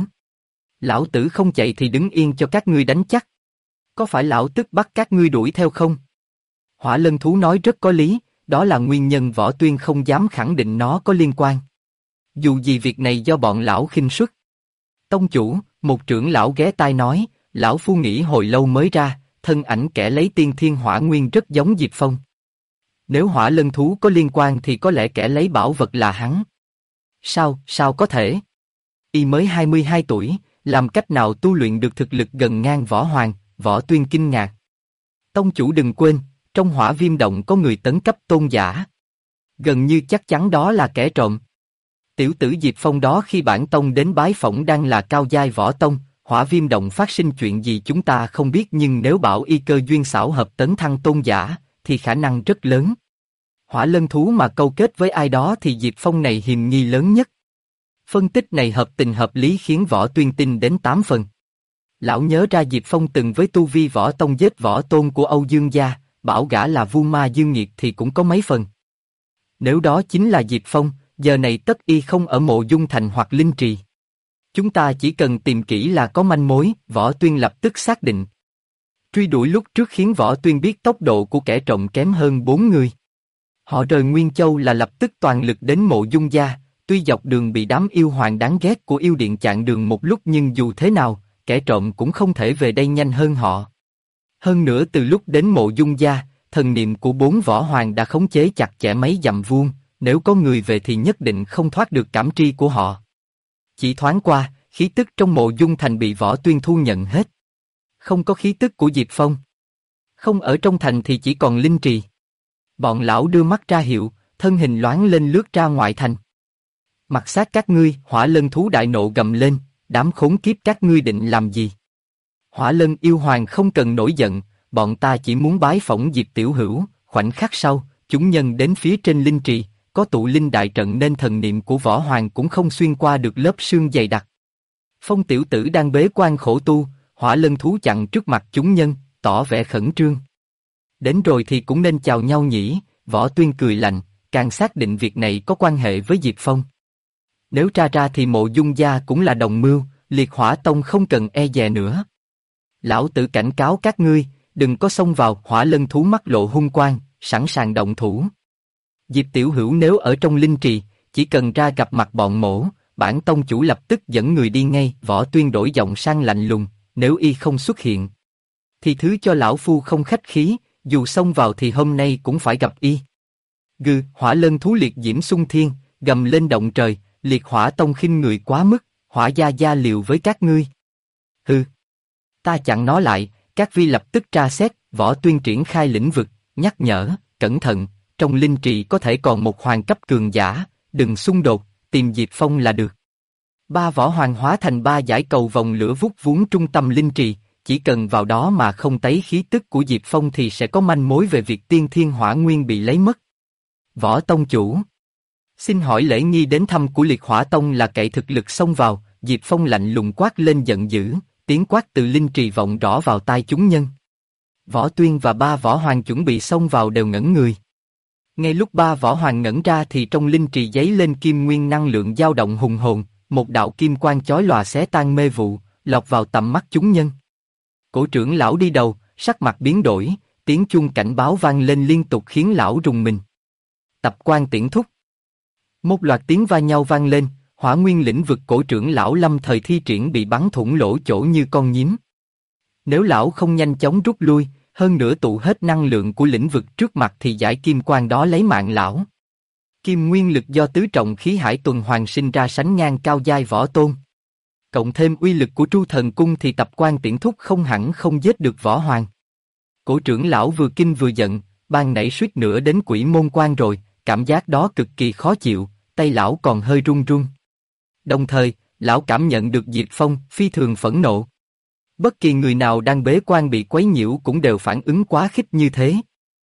A: Lão tử không chạy thì đứng yên cho các ngươi đánh chắc. Có phải lão tức bắt các ngươi đuổi theo không? Hỏa lân thú nói rất có lý, đó là nguyên nhân Võ Tuyên không dám khẳng định nó có liên quan. Dù gì việc này do bọn lão khinh suất. Tông chủ, một trưởng lão ghé tai nói, lão phu nghĩ hồi lâu mới ra, thân ảnh kẻ lấy tiên thiên hỏa nguyên rất giống Diệp Phong. Nếu hỏa lân thú có liên quan thì có lẽ kẻ lấy bảo vật là hắn. Sao có thể? Y mới 22 tuổi, làm cách nào tu luyện được thực lực gần ngang Võ Hoàng? Võ Tuyên kinh ngạc. Tông chủ đừng quên, trong hỏa viêm động có người tấn cấp tôn giả. Gần như chắc chắn đó là kẻ trộm. Tiểu tử Diệp Phong đó khi bản tông đến bái phỏng đang là cao giai võ tông, hỏa viêm động phát sinh chuyện gì chúng ta không biết nhưng nếu bảo y cơ duyên xảo hợp tấn thăng tôn giả, thì khả năng rất lớn. Hỏa lân thú mà câu kết với ai đó thì Diệp Phong này hiềm nghi lớn nhất. Phân tích này hợp tình hợp lý khiến Võ Tuyên tin đến 8 phần. Lão nhớ ra Diệp Phong từng với tu vi võ tông giết võ tôn của Âu Dương gia, bảo gã là Vu Ma Dương Nghiệt thì cũng có mấy phần. Nếu đó chính là Diệp Phong, giờ này tất y không ở Mộ Dung Thành hoặc Linh Trì. Chúng ta chỉ cần tìm kỹ là có manh mối, Võ Tuyên lập tức xác định. Truy đuổi lúc trước khiến Võ Tuyên biết tốc độ của kẻ trộm kém hơn 4 người. Họ rời Nguyên Châu là lập tức toàn lực đến Mộ Dung gia, tuy dọc đường bị đám yêu hoàng đáng ghét của yêu điện chặn đường một lúc nhưng dù thế nào, kẻ trộm cũng không thể về đây nhanh hơn họ. Hơn nữa từ lúc đến Mộ Dung gia, thần niệm của 4 võ hoàng đã khống chế chặt chẽ mấy dặm vuông, nếu có người về thì nhất định không thoát được cảm tri của họ. Chỉ thoáng qua, khí tức trong Mộ Dung Thành bị Võ Tuyên thu nhận hết. Không có khí tức của Diệp Phong. Không ở trong thành thì chỉ còn Linh Trì. Bọn lão đưa mắt ra hiệu, thân hình loáng lên lướt ra ngoại thành. Mặt sát các ngươi, Hỏa Lân thú đại nộ gầm lên, đám khốn kiếp các ngươi định làm gì? Hỏa Lân yêu hoàng không cần nổi giận, bọn ta chỉ muốn bái phỏng Diệp Tiểu Hữu. Khoảnh khắc sau, chúng nhân đến phía trên Linh Trì, có tụ linh đại trận nên thần niệm của võ hoàng cũng không xuyên qua được lớp sương dày đặc. Phong tiểu tử đang bế quan khổ tu, Hỏa Lân thú chặn trước mặt chúng nhân, tỏ vẻ khẩn trương. Đến rồi thì cũng nên chào nhau nhỉ, Võ Tuyên cười lạnh, càng xác định việc này có quan hệ với Diệp Phong. Nếu tra ra thì Mộ Dung gia cũng là đồng mưu, Liệt Hỏa Tông không cần e dè nữa. Lão tử cảnh cáo các ngươi, đừng có xông vào. Hỏa Lân thú mắt lộ hung quang, sẵn sàng động thủ. Diệp Tiểu Hữu nếu ở trong Linh Trì, chỉ cần ra gặp mặt bọn mổ, bản tông chủ lập tức dẫn người đi ngay. Võ Tuyên đổi giọng sang lạnh lùng, nếu y không xuất hiện, thì thứ cho lão phu không khách khí, dù xông vào thì hôm nay cũng phải gặp y. Gừ, Hỏa Lân thú liệt diễm xung thiên, gầm lên động trời, Liệt Hỏa Tông khinh người quá mức, Hỏa gia gia liều với các ngươi. Hừ, ta chặn nó lại, các vi lập tức tra xét. Võ Tuyên triển khai lĩnh vực, nhắc nhở, cẩn thận, trong Linh Trì có thể còn một hoàng cấp cường giả, đừng xung đột, tìm Diệp Phong là được. 3 võ hoàng hóa thành 3 dải cầu vòng lửa vút vún trung tâm Linh Trì, chỉ cần vào đó mà không tấy khí tức của Diệp Phong thì sẽ có manh mối về việc tiên thiên hỏa nguyên bị lấy mất. Võ Tông chủ, xin hỏi lễ nghi đến thăm của Liệt Hỏa Tông là cậy thực lực xông vào. Diệp Phong lạnh lùng quát lên giận dữ, tiếng quát từ Linh Trì vọng rõ vào tai chúng nhân. Võ Tuyên và 3 võ hoàng chuẩn bị xông vào đều ngẩn người. Ngay lúc 3 võ hoàng ngẩn ra thì trong Linh Trì giấy lên kim nguyên năng lượng dao động hùng hồn, một đạo kim quang chói lòa xé tan mê vụ, lọt vào tầm mắt chúng nhân. Cổ trưởng lão đi đầu, sắc mặt biến đổi, tiếng chuông cảnh báo vang lên liên tục khiến lão rùng mình. Tập quan tiễn thúc. Một loạt tiếng va nhau vang lên, hỏa nguyên lĩnh vực cổ trưởng lão lâm thời thi triển bị bắn thủng lỗ chỗ như con nhím. Nếu lão không nhanh chóng rút lui, hơn nữa tụ hết năng lượng của lĩnh vực trước mặt thì giải kim quang đó lấy mạng lão. Kim nguyên lực do tứ trọng khí hải tuần hoàn sinh ra sánh ngang cao giai võ tôn. Cộng thêm uy lực của Tru Thần Cung thì tập quan tiễn thúc không hẳn không giết được võ hoàng. Cổ trưởng lão vừa kinh vừa giận, ban nãy suýt nữa đến quỷ môn quan rồi, cảm giác đó cực kỳ khó chịu, tay lão còn hơi run run. Đồng thời, lão cảm nhận được Diệp Phong phi thường phẫn nộ. Bất kỳ người nào đang bế quan bị quấy nhiễu cũng đều phản ứng quá khích như thế.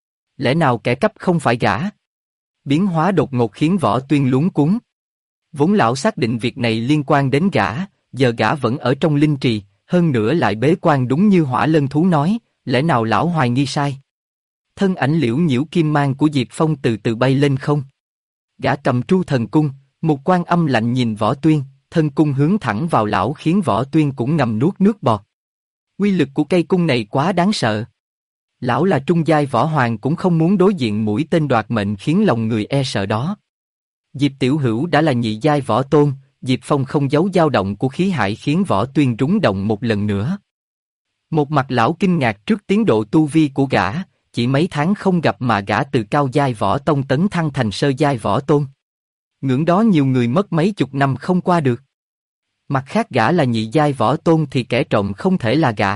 A: Lẽ nào kẻ cấp không phải gã? Biến hóa đột ngột khiến Võ Tuyên luống cuống. Vốn lão xác định việc này liên quan đến gã, giờ gã vẫn ở trong Linh Trì, hơn nữa lại bế quan đúng như Hỏa Lân thú nói, lẽ nào lão hoài nghi sai? Thân ảnh liễu nhiễu kim mang của Diệp Phong từ từ bay lên không. Gã cầm Tru Thần Cung, một quan âm lạnh nhìn Võ Tuyên, thân cung hướng thẳng vào lão khiến Võ Tuyên cũng ngầm nuốt nước bọt. Uy lực của cây cung này quá đáng sợ. Lão là trung giai võ hoàng cũng không muốn đối diện mũi tên đoạt mệnh khiến lòng người e sợ đó. Diệp Tiểu Hữu đã là nhị giai võ tôn, Diệp Phong không giấu dao động của khí hải khiến Võ Tuyên rúng động một lần nữa. Một mặt lão kinh ngạc trước tiến độ tu vi của gã, chỉ mấy tháng không gặp mà gã từ cao giai võ tông tấn thăng thành sơ giai võ tôn. Ngưỡng đó nhiều người mất mấy chục năm không qua được. Mặt khác gã là nhị giai võ tôn thì kẻ trộm không thể là gã.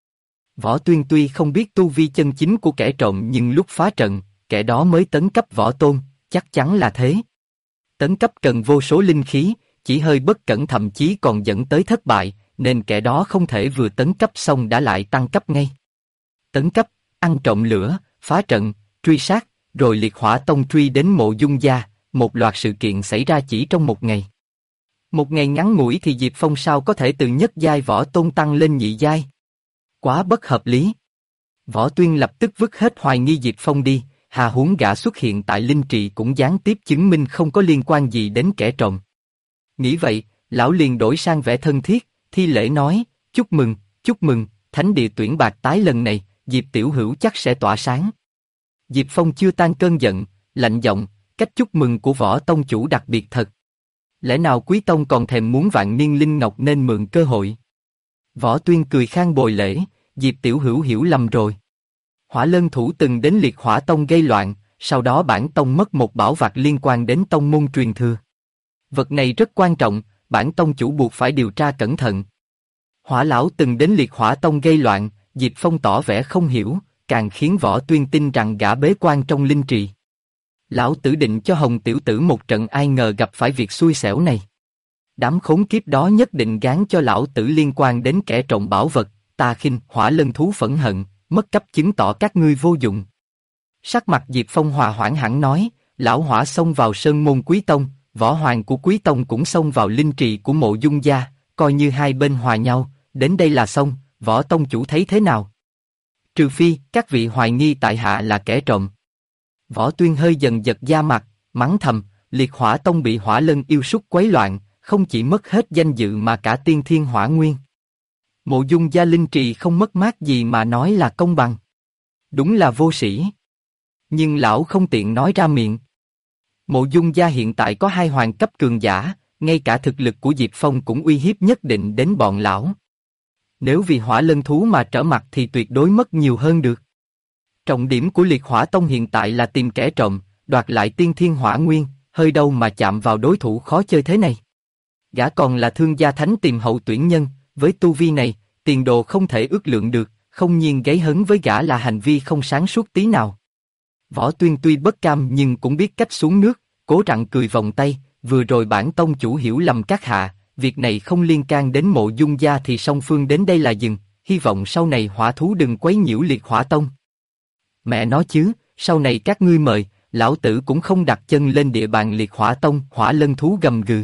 A: Võ Tuyên tuy không biết tu vi chân chính của kẻ trộm nhưng lúc phá trận, kẻ đó mới tấn cấp võ tôn, chắc chắn là thế. Tấn cấp cần vô số linh khí, chỉ hơi bất cẩn thậm chí còn dẫn tới thất bại, nên kẻ đó không thể vừa tấn cấp xong đã lại tăng cấp ngay. Tấn cấp, ăn trộm lửa, phá trận, truy sát, rồi liệt hỏa tông truy đến Mộ Dung gia, một loạt sự kiện xảy ra chỉ trong một ngày. Một ngày ngắn ngủi thì Diệp Phong sao có thể từ nhất giai võ tôn tăng lên nhị giai? Quá bất hợp lý. Võ Tuyên lập tức vứt hết hoài nghi Diệp Phong đi, hà huống gã xuất hiện tại linh trì cũng gián tiếp chứng minh không có liên quan gì đến kẻ trộm. Nghĩ vậy, lão liền đổi sang vẻ thân thiết, thi lễ nói, chúc mừng, thánh địa tuyển bạc tái lần này, Diệp tiểu hữu chắc sẽ tỏa sáng. Diệp Phong chưa tan cơn giận, lạnh giọng, cách chúc mừng của Võ tông chủ đặc biệt thật. Lẽ nào Quý tông còn thèm muốn vạn niên linh ngọc nên mượn cơ hội? Võ Tuyên cười khang bồi lễ, Diệp tiểu hữu hiểu lầm rồi. Hỏa Lân thủ từng đến liệt hỏa tông gây loạn, sau đó bản tông mất một bảo vật liên quan đến tông môn truyền thừa. Vật này rất quan trọng, bản tông chủ buộc phải điều tra cẩn thận. Hỏa lão từng đến liệt hỏa tông gây loạn, Diệp Phong tỏ vẻ không hiểu, càng khiến Võ Tuyên tin rằng gã bế quan trong linh trì. Lão tử định cho Hồng tiểu tử một trận, ai ngờ gặp phải việc xui xẻo này. Đám khốn kiếp đó nhất định gán cho lão tử liên quan đến kẻ trộm bảo vật, ta khinh. Hỏa Lân thú phẫn hận, mất cấp chứng tỏ các ngươi vô dụng. Sắc mặt Diệp Phong hòa hoãn hẳn nói, lão Hỏa xông vào sơn môn Quý tông, võ hoàng của Quý tông cũng xông vào linh trì của Mộ Dung gia, coi như hai bên hòa nhau, đến đây là xong. Võ tông chủ thấy thế nào? Trừ phi các vị hoài nghi tại hạ là kẻ trộm. Võ Tuyên hơi dần giật da mặt, mắng thầm, liệt hỏa tông bị Hỏa Lân yêu súc quấy loạn, không chỉ mất hết danh dự mà cả tiên thiên hỏa nguyên. Mộ Dung gia linh trì không mất mát gì mà nói là công bằng. Đúng là vô sĩ. Nhưng lão không tiện nói ra miệng. Mộ Dung gia hiện tại có hai hoàng cấp cường giả, ngay cả thực lực của Diệp Phong cũng uy hiếp nhất định đến bọn lão. Nếu vì Hỏa Lân thú mà trở mặt thì tuyệt đối mất nhiều hơn được. Trọng điểm của liệt hỏa tông hiện tại là tìm kẻ trộm, đoạt lại tiên thiên hỏa nguyên, hơi đâu mà chạm vào đối thủ khó chơi thế này. Gã còn là thương gia thánh tìm hậu tuyển nhân, với tu vi này, tiền đồ không thể ước lượng được, không nhiên gáy hấn với gã là hành vi không sáng suốt tí nào. Võ Tuyên tuy bất cam nhưng cũng biết cách xuống nước, cố rặn cười vòng tay, vừa rồi bản tông chủ hiểu lầm các hạ, việc này không liên can đến Mộ Dung gia thì song phương đến đây là dừng, hy vọng sau này hỏa thú đừng quấy nhiễu liệt hỏa tông. Mẹ nói chứ, sau này các ngươi mời, lão tử cũng không đặt chân lên địa bàn liệt hỏa tông. Hỏa Lân thú gầm gừ.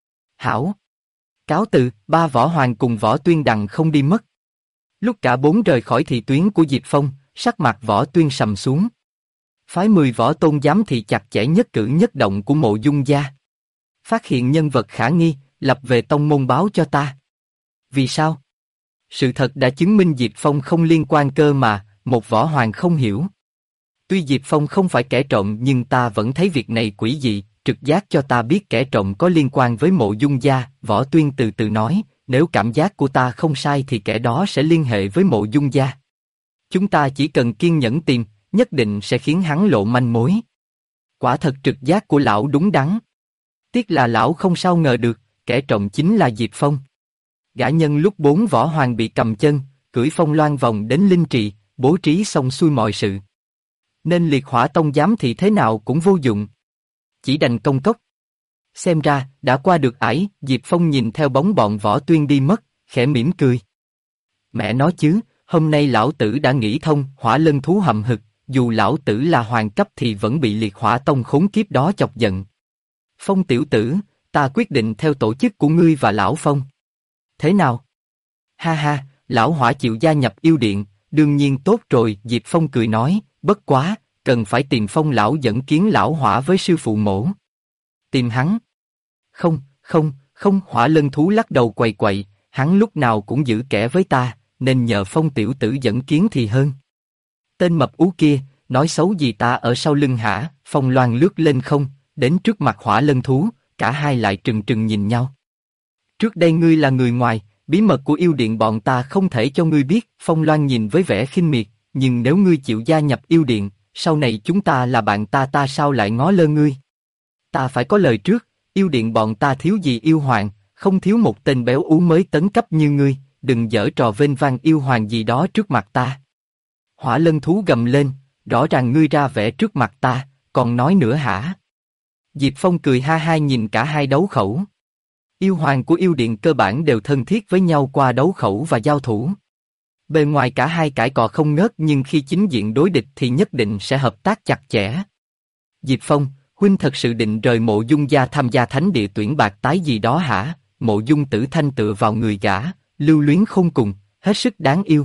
A: Hảo. Cáo từ, ba võ hoàng cùng Võ Tuyên đằng không đi mất. Lúc cả bốn rời khỏi thị tuyến của Diệp Phong, sắc mặt Võ Tuyên sầm xuống. Phái 10 võ tôn giám thị chặt chẽ nhất cử nhất động của Mộ Dung gia. Phát hiện nhân vật khả nghi, lập về tông môn báo cho ta. Vì sao? Sự thật đã chứng minh Diệp Phong không liên quan cơ mà, một võ hoàng không hiểu. Tuy Diệp Phong không phải kẻ trộm nhưng ta vẫn thấy việc này quỷ dị, trực giác cho ta biết kẻ trộm có liên quan với Mộ Dung gia. Võ Tuyên từ từ nói, nếu cảm giác của ta không sai thì kẻ đó sẽ liên hệ với Mộ Dung gia. Chúng ta chỉ cần kiên nhẫn tìm, nhất định sẽ khiến hắn lộ manh mối. Quả thật trực giác của lão đúng đắn. Tiếc là lão không sao ngờ được, kẻ trộm chính là Diệp Phong. Gã nhân lúc 4 võ hoàng bị cầm chân, cưỡi phong loan vòng đến linh trì, bố trí xong xuôi mọi sự. Nên liệt hỏa tông giám thị thế nào cũng vô dụng. Chỉ đành công cốc. Xem ra, đã qua được ải. Diệp Phong nhìn theo bóng bọn Võ Tuyên đi mất, khẽ mỉm cười. Mẹ nói chứ, hôm nay lão tử đã nghĩ thông. Hỏa Lân thú hậm hực, dù lão tử là hoàng cấp thì vẫn bị liệt hỏa tông khốn kiếp đó chọc giận. Phong tiểu tử, ta quyết định theo tổ chức của ngươi và lão Phong. Thế nào? Ha ha, lão Hỏa chịu gia nhập yêu điện, đương nhiên tốt rồi. Diệp Phong cười nói, bất quá, cần phải tìm Phong lão dẫn kiến lão Hỏa với sư phụ mổ. Tìm hắn? Không, Hỏa Lân thú lắc đầu quậy quậy, hắn lúc nào cũng giữ kẻ với ta, nên nhờ Phong tiểu tử dẫn kiến thì hơn. Tên mập ú kia, nói xấu gì ta ở sau lưng hả? Phong loan lướt lên không, đến trước mặt Hỏa Lân thú, cả hai lại trừng trừng nhìn nhau. Trước đây ngươi là người ngoài, bí mật của yêu điện bọn ta không thể cho ngươi biết. Phong loan nhìn với vẻ khinh miệt, nhưng nếu ngươi chịu gia nhập yêu điện, sau này chúng ta là bạn ta sao lại ngó lơ ngươi? Ta phải có lời trước, yêu điện bọn ta thiếu gì yêu hoàng, không thiếu một tên béo ú mới tấn cấp như ngươi, đừng giở trò vênh vang yêu hoàng gì đó trước mặt ta. Hỏa Lân thú gầm lên, rõ ràng ngươi ra vẻ trước mặt ta, còn nói nữa hả? Diệp Phong cười ha ha nhìn cả hai đấu khẩu. Yêu hoàng của yêu điện cơ bản đều thân thiết với nhau qua đấu khẩu và giao thủ. Bề ngoài cả hai cãi cọ không ngớt nhưng khi chính diện đối địch thì nhất định sẽ hợp tác chặt chẽ. Diệp Phong, huynh thật sự định rời Mộ Dung gia tham gia thánh địa tuyển bạc tái gì đó hả? Mộ Dung Tử Thanh tựa vào người gã, lưu luyến khôn cùng, hết sức đáng yêu.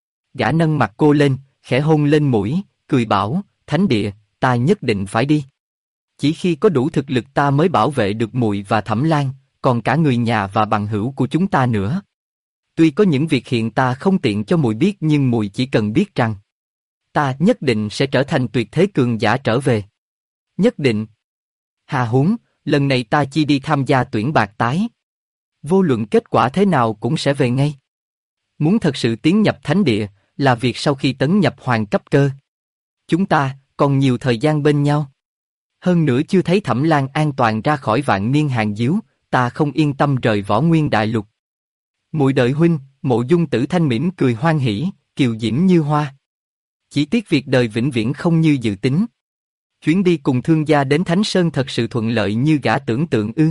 A: Gã nâng mặt cô lên, khẽ hôn lên mũi, cười bảo, thánh địa, ta nhất định phải đi. Chỉ khi có đủ thực lực ta mới bảo vệ được muội và Thẩm Lan, còn cả người nhà và bằng hữu của chúng ta nữa. Tuy có những việc hiện ta không tiện cho muội biết nhưng muội chỉ cần biết rằng ta nhất định sẽ trở thành tuyệt thế cường giả trở về. Nhất định. Hà huống, lần này ta chỉ đi tham gia tuyển bạc tái. Vô luận kết quả thế nào cũng sẽ về ngay. Muốn thật sự tiến nhập thánh địa, là việc sau khi tấn nhập hoàng cấp cơ. Chúng ta còn nhiều thời gian bên nhau. Hơn nữa chưa thấy Thẩm Lan an toàn ra khỏi vạn niên hàng díu, ta không yên tâm rời Võ Nguyên Đại Lục. Muội đợi huynh, Mộ Dung Tử Thanh mỉm cười hoan hỉ, kiều diễm như hoa. Chỉ tiếc việc đời vĩnh viễn không như dự tính. Chuyến đi cùng Thương gia đến Thánh Sơn thật sự thuận lợi như gã tưởng tượng ư?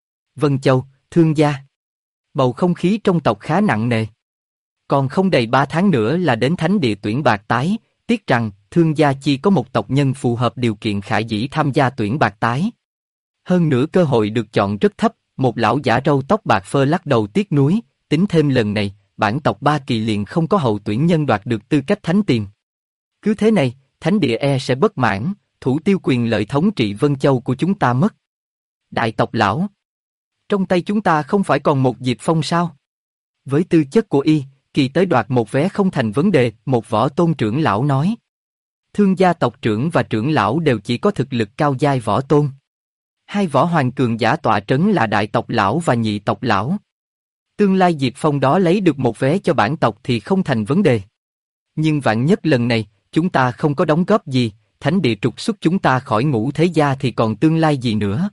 A: Vân Châu, Thương gia. Bầu không khí trong tộc khá nặng nề. Còn không đầy 3 tháng nữa là đến thánh địa tuyển bạc tái, tiếc rằng Thương gia chỉ có một tộc nhân phù hợp điều kiện khả dĩ tham gia tuyển bạc tái. Hơn nữa cơ hội được chọn rất thấp, một lão giả râu tóc bạc phơ lắc đầu tiếc nuối, tính thêm lần này, bản tộc Ba Kỳ liền không có hậu tuyển nhân đoạt được tư cách thánh tiền. Cứ thế này, thánh địa sẽ bất mãn, thủ tiêu quyền lợi thống trị Vân Châu của chúng ta mất. Đại tộc lão, trong tay chúng ta không phải còn một Diệp Phong sao? Với tư chất của y, kỳ tới đoạt một vé không thành vấn đề, một Võ Tôn trưởng lão nói. Thương gia tộc trưởng và trưởng lão đều chỉ có thực lực cao giai Võ Tôn. Hai võ hoàng cường giả tọa trấn là đại tộc lão và nhị tộc lão. Tương lai Diệp Phong đó lấy được một vé cho bản tộc thì không thành vấn đề. Nhưng vạn nhất lần này, chúng ta không có đóng góp gì, thánh địa trục xuất chúng ta khỏi Ngũ Thế Gia thì còn tương lai gì nữa.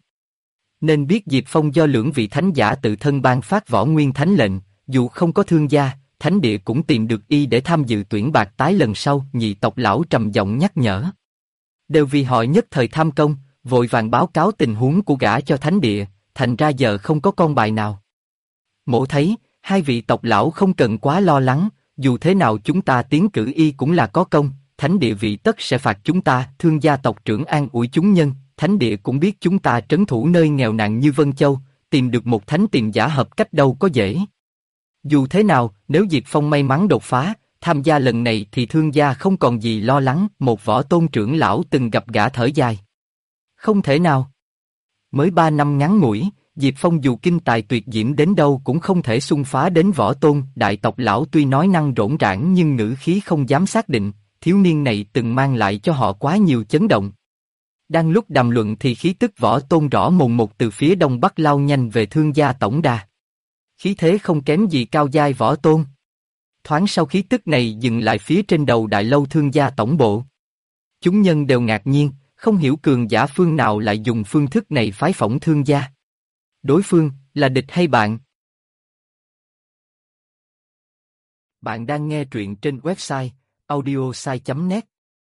A: Nên biết Diệp Phong do lưỡng vị thánh giả tự thân ban phát Võ Nguyên Thánh lệnh, dù không có Thương gia, thánh địa cũng tìm được y để tham dự tuyển bạc tái lần sau. Nhị tộc lão trầm giọng nhắc nhở. Đều vì họ nhất thời tham công, vội vàng báo cáo tình huống của gã cho thánh địa, thành ra giờ không có con bài nào. Mỗ thấy, hai vị tộc lão không cần quá lo lắng, dù thế nào chúng ta tiến cử y cũng là có công, thánh địa vị tất sẽ phạt chúng ta. Thương gia tộc trưởng an ủi chúng nhân, thánh địa cũng biết chúng ta trấn thủ nơi nghèo nàn như Vân Châu, tìm được một thánh tiền giả hợp cách đâu có dễ. Dù thế nào, nếu Diệp Phong may mắn đột phá, tham gia lần này thì Thương gia không còn gì lo lắng. Một Võ Tôn trưởng lão từng gặp gã thở dài. Không thể nào. Mới 3 năm ngắn ngủi, Diệp Phong dù kinh tài tuyệt diễm đến đâu cũng không thể xung phá đến Võ Tôn. Đại tộc lão tuy nói năng rỗng rãng nhưng ngữ khí không dám xác định, thiếu niên này từng mang lại cho họ quá nhiều chấn động. Đang lúc đàm luận thì khí tức Võ Tôn rõ mồn một từ phía đông bắc lao nhanh về Thương gia tổng đà. Khí thế không kém gì cao giai Võ Tôn. Thoáng sau khí tức này dừng lại phía trên đầu đại lâu Thương gia tổng bộ. Chúng nhân đều ngạc nhiên, không hiểu cường giả phương nào lại dùng phương thức này phái phỏng Thương gia. Đối phương là địch hay bạn? Bạn đang nghe truyện trên website audiosai.net.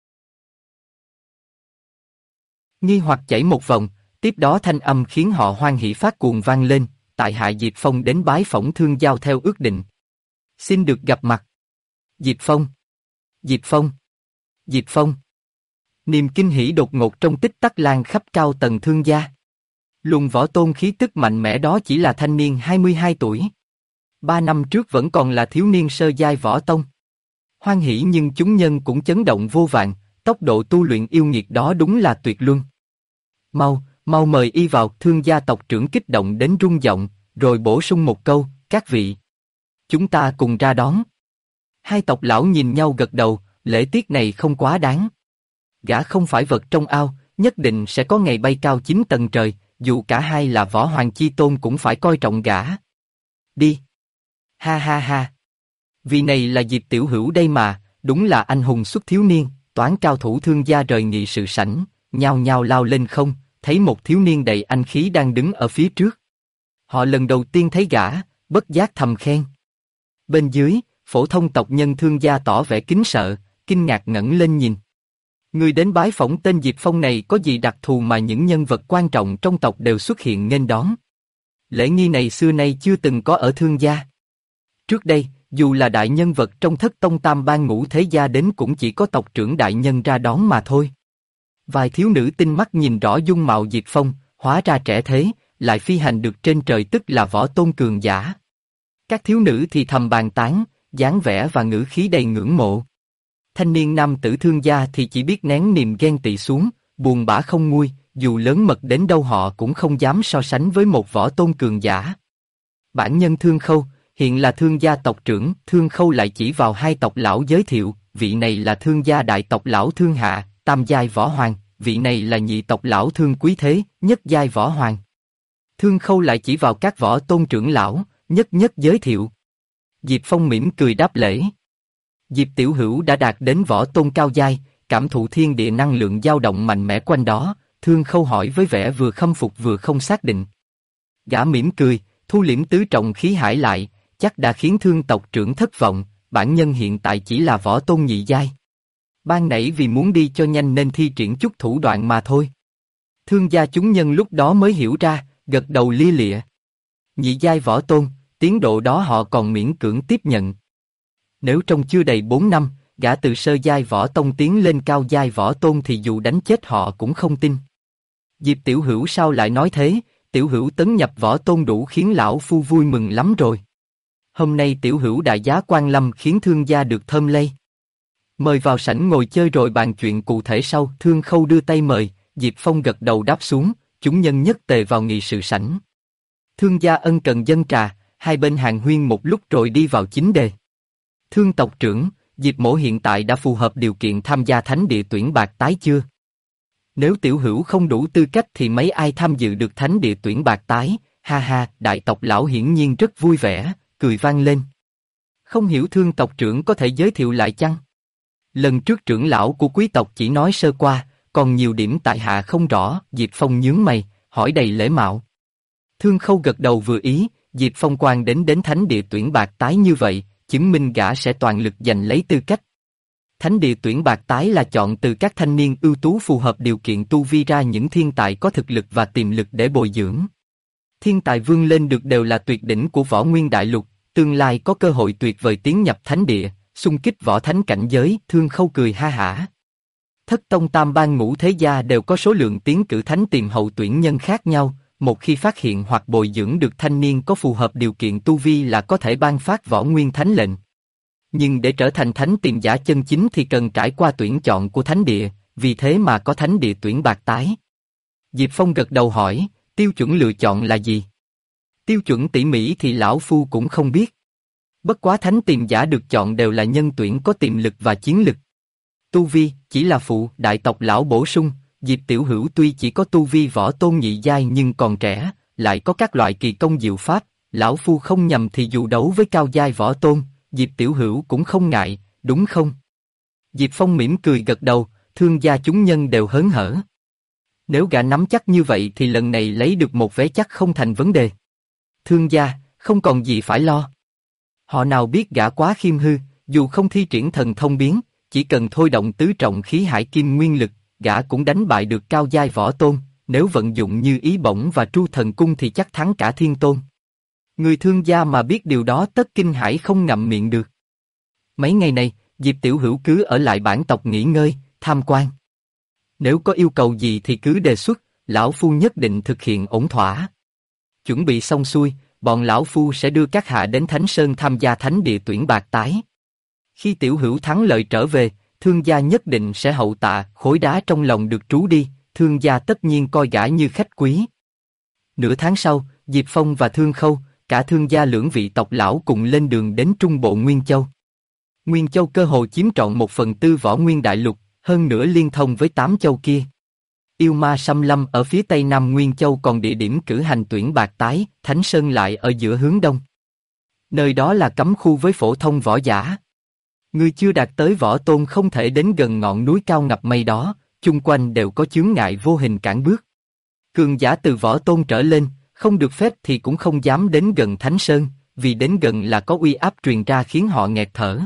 A: Nghi hoặc chảy một vòng, tiếp đó thanh âm khiến họ hoan hỉ phát cuồng vang lên. Tại hạ Diệp Phong đến bái phỏng Thương giao theo ước định. Xin được gặp mặt. Diệp Phong. Diệp Phong. Diệp Phong. Niềm kinh hỉ đột ngột trong tích tắc lan khắp cao tầng Thương gia. Luồng Võ Tôn khí tức mạnh mẽ đó chỉ là thanh niên 22 tuổi. 3 năm trước vẫn còn là thiếu niên sơ giai Võ Tông. Hoan hỉ nhưng chúng nhân cũng chấn động vô vàn, tốc độ tu luyện yêu nghiệt đó đúng là tuyệt luân. Mau mời y vào. Thương gia tộc trưởng kích động đến rung giọng, rồi bổ sung một câu, các vị. Chúng ta cùng ra đón. Hai tộc lão nhìn nhau gật đầu, lễ tiết này không quá đáng. Gã không phải vật trong ao, nhất định sẽ có ngày bay cao 9 tầng trời, dù cả hai là Võ Hoàng chi tôn cũng phải coi trọng gã. Đi. Ha ha ha. Vì này là Diệp tiểu hữu đây mà, đúng là anh hùng xuất thiếu niên. Toán cao thủ Thương gia rời nghị sự sảnh, nhao nhao lao lên không, thấy một thiếu niên đầy anh khí đang đứng ở phía trước. Họ lần đầu tiên thấy gã, bất giác thầm khen. Bên dưới, phổ thông tộc nhân Thương gia tỏ vẻ kính sợ, kinh ngạc ngẩng lên nhìn. Người đến bái phỏng tên Diệp Phong này có gì đặc thù mà những nhân vật quan trọng trong tộc đều xuất hiện nghênh đón? Lễ nghi này xưa nay chưa từng có ở Thương gia. Trước đây, dù là đại nhân vật trong Thất Tông Tam Ban Ngũ Thế Gia đến cũng chỉ có tộc trưởng đại nhân ra đón mà thôi. Vài thiếu nữ tinh mắt nhìn rõ dung mạo Diệp Phong, hóa ra trẻ thế, lại phi hành được trên trời tức là võ tôn cường giả. Các thiếu nữ thì thầm bàn tán, dáng vẻ và ngữ khí đầy ngưỡng mộ. Thanh niên nam tử Thương gia thì chỉ biết nén niềm ghen tị xuống, buồn bã không nguôi, dù lớn mật đến đâu họ cũng không dám so sánh với một võ tôn cường giả. Bản nhân Thương Khâu, hiện là Thương gia tộc trưởng, Thương Khâu lại chỉ vào hai tộc lão giới thiệu, vị này là Thương gia đại tộc lão Thương Hạ, tam giai võ hoàng, vị này là nhị tộc lão Thương Quý Thế, nhất giai võ hoàng. Thương Khâu lại chỉ vào các võ tôn trưởng lão, nhất nhất giới thiệu. Diệp Phong mỉm cười đáp lễ. Diệp Tiểu Hữu đã đạt đến võ tôn cao giai, cảm thụ thiên địa năng lượng dao động mạnh mẽ quanh đó, Thương Khâu hỏi với vẻ vừa khâm phục vừa không xác định. Gã mỉm cười, thu liễm tứ trọng khí hải lại, chắc đã khiến Thương tộc trưởng thất vọng, bản nhân hiện tại chỉ là võ tôn nhị giai. Ban nãy vì muốn đi cho nhanh nên thi triển chút thủ đoạn mà thôi. Thương gia chúng nhân lúc đó mới hiểu ra, gật đầu lia lịa. Nhị giai võ tôn, tiến độ đó họ còn miễn cưỡng tiếp nhận. Nếu trong chưa đầy 4 năm, gã từ sơ giai võ tông tiến lên cao giai võ tôn thì dù đánh chết họ cũng không tin. Diệp Tiểu Hữu sao lại nói thế, Tiểu Hữu tấn nhập võ tôn đủ khiến lão phu vui mừng lắm rồi. Hôm nay Tiểu Hữu đại giá quan lâm khiến Thương gia được thơm lây. Mời vào sảnh ngồi chơi rồi bàn chuyện cụ thể sau. Thương Khâu đưa tay mời, Diệp Phong gật đầu đáp xuống, chúng nhân nhất tề vào nghị sự sảnh. Thương gia ân cần dâng trà, hai bên hàn huyên một lúc rồi đi vào chính đề. Thương tộc trưởng, Diệp mỗ hiện tại đã phù hợp điều kiện tham gia thánh địa tuyển bạc tái chưa? Nếu Tiểu Hữu không đủ tư cách thì mấy ai tham dự được thánh địa tuyển bạc tái? Ha ha, đại tộc lão hiển nhiên rất vui vẻ, cười vang lên. Không hiểu Thương tộc trưởng có thể giới thiệu lại chăng? Lần trước trưởng lão của quý tộc chỉ nói sơ qua, còn nhiều điểm tại hạ không rõ. Diệp Phong nhướng mày, hỏi đầy lễ mạo. Thương Khâu gật đầu vừa ý, Diệp Phong quan đến thánh địa tuyển bạc tái như vậy, chứng minh gã sẽ toàn lực giành lấy tư cách. Thánh địa tuyển bạc tái là chọn từ các thanh niên ưu tú phù hợp điều kiện tu vi ra những thiên tài có thực lực và tiềm lực để bồi dưỡng. Thiên tài vươn lên được đều là tuyệt đỉnh của võ nguyên đại lục, tương lai có cơ hội tuyệt vời tiến nhập thánh địa, xung kích võ thánh cảnh giới. Thương Khâu cười ha hả. Thất tông tam bang ngũ thế gia đều có số lượng tiến cử thánh tìm hậu tuyển nhân khác nhau, một khi phát hiện hoặc bồi dưỡng được thanh niên có phù hợp điều kiện tu vi là có thể ban phát võ nguyên thánh lệnh. Nhưng để trở thành thánh tìm giả chân chính thì cần trải qua tuyển chọn của thánh địa, vì thế mà có thánh địa tuyển bạc tái. Diệp Phong gật đầu hỏi, tiêu chuẩn lựa chọn là gì? Tiêu chuẩn tỉ mỉ thì lão phu cũng không biết. Bất quá thánh tìm giả được chọn đều là nhân tuyển có tiềm lực và chiến lực. Tu vi chỉ là phụ. Đại tộc lão bổ sung, Diệp Tiểu Hữu tuy chỉ có tu vi võ tôn nhị giai nhưng còn trẻ, lại có các loại kỳ công diệu pháp, lão phu không nhầm thì dù đấu với cao giai võ tôn, Diệp Tiểu Hữu cũng không ngại, đúng không? Diệp Phong mỉm cười gật đầu, Thương gia chúng nhân đều hớn hở. Nếu gã nắm chắc như vậy thì lần này lấy được một vé chắc không thành vấn đề. Thương gia, không còn gì phải lo. Họ nào biết gã quá khiêm hư, dù không thi triển thần thông biến, chỉ cần thôi động tứ trọng khí hải kim nguyên lực, gã cũng đánh bại được cao giai võ tôn, nếu vận dụng như ý bổng và tru thần cung thì chắc thắng cả thiên tôn. Người Thương gia mà biết điều đó tất kinh hãi không ngậm miệng được. Mấy ngày này, Diệp Tiểu Hữu cứ ở lại bản tộc nghỉ ngơi, tham quan. Nếu có yêu cầu gì thì cứ đề xuất, lão phu nhất định thực hiện ổn thỏa. Chuẩn bị xong xuôi, bọn lão phu sẽ đưa các hạ đến Thánh Sơn tham gia thánh địa tuyển bạc tái. Khi Tiểu Hữu thắng lợi trở về, Thương gia nhất định sẽ hậu tạ. Khối đá trong lòng được trú đi, Thương gia tất nhiên coi gã như khách quý. Nửa tháng sau, Diệp Phong và Thương Khâu, cả Thương gia lưỡng vị tộc lão cùng lên đường đến Trung Bộ Nguyên Châu. Nguyên Châu cơ hồ chiếm trọn 1/4 võ nguyên đại lục, hơn nữa liên thông với 8 châu kia. Yêu ma xâm lâm ở phía tây nam Nguyên Châu, còn địa điểm cử hành tuyển bạc tái, Thánh Sơn lại ở giữa hướng đông. Nơi đó là cấm khu với phổ thông võ giả. Người chưa đạt tới võ tôn không thể đến gần ngọn núi cao ngập mây đó, chung quanh đều có chướng ngại vô hình cản bước. Cường giả từ võ tôn trở lên, không được phép thì cũng không dám đến gần Thánh Sơn, vì đến gần là có uy áp truyền ra khiến họ nghẹt thở.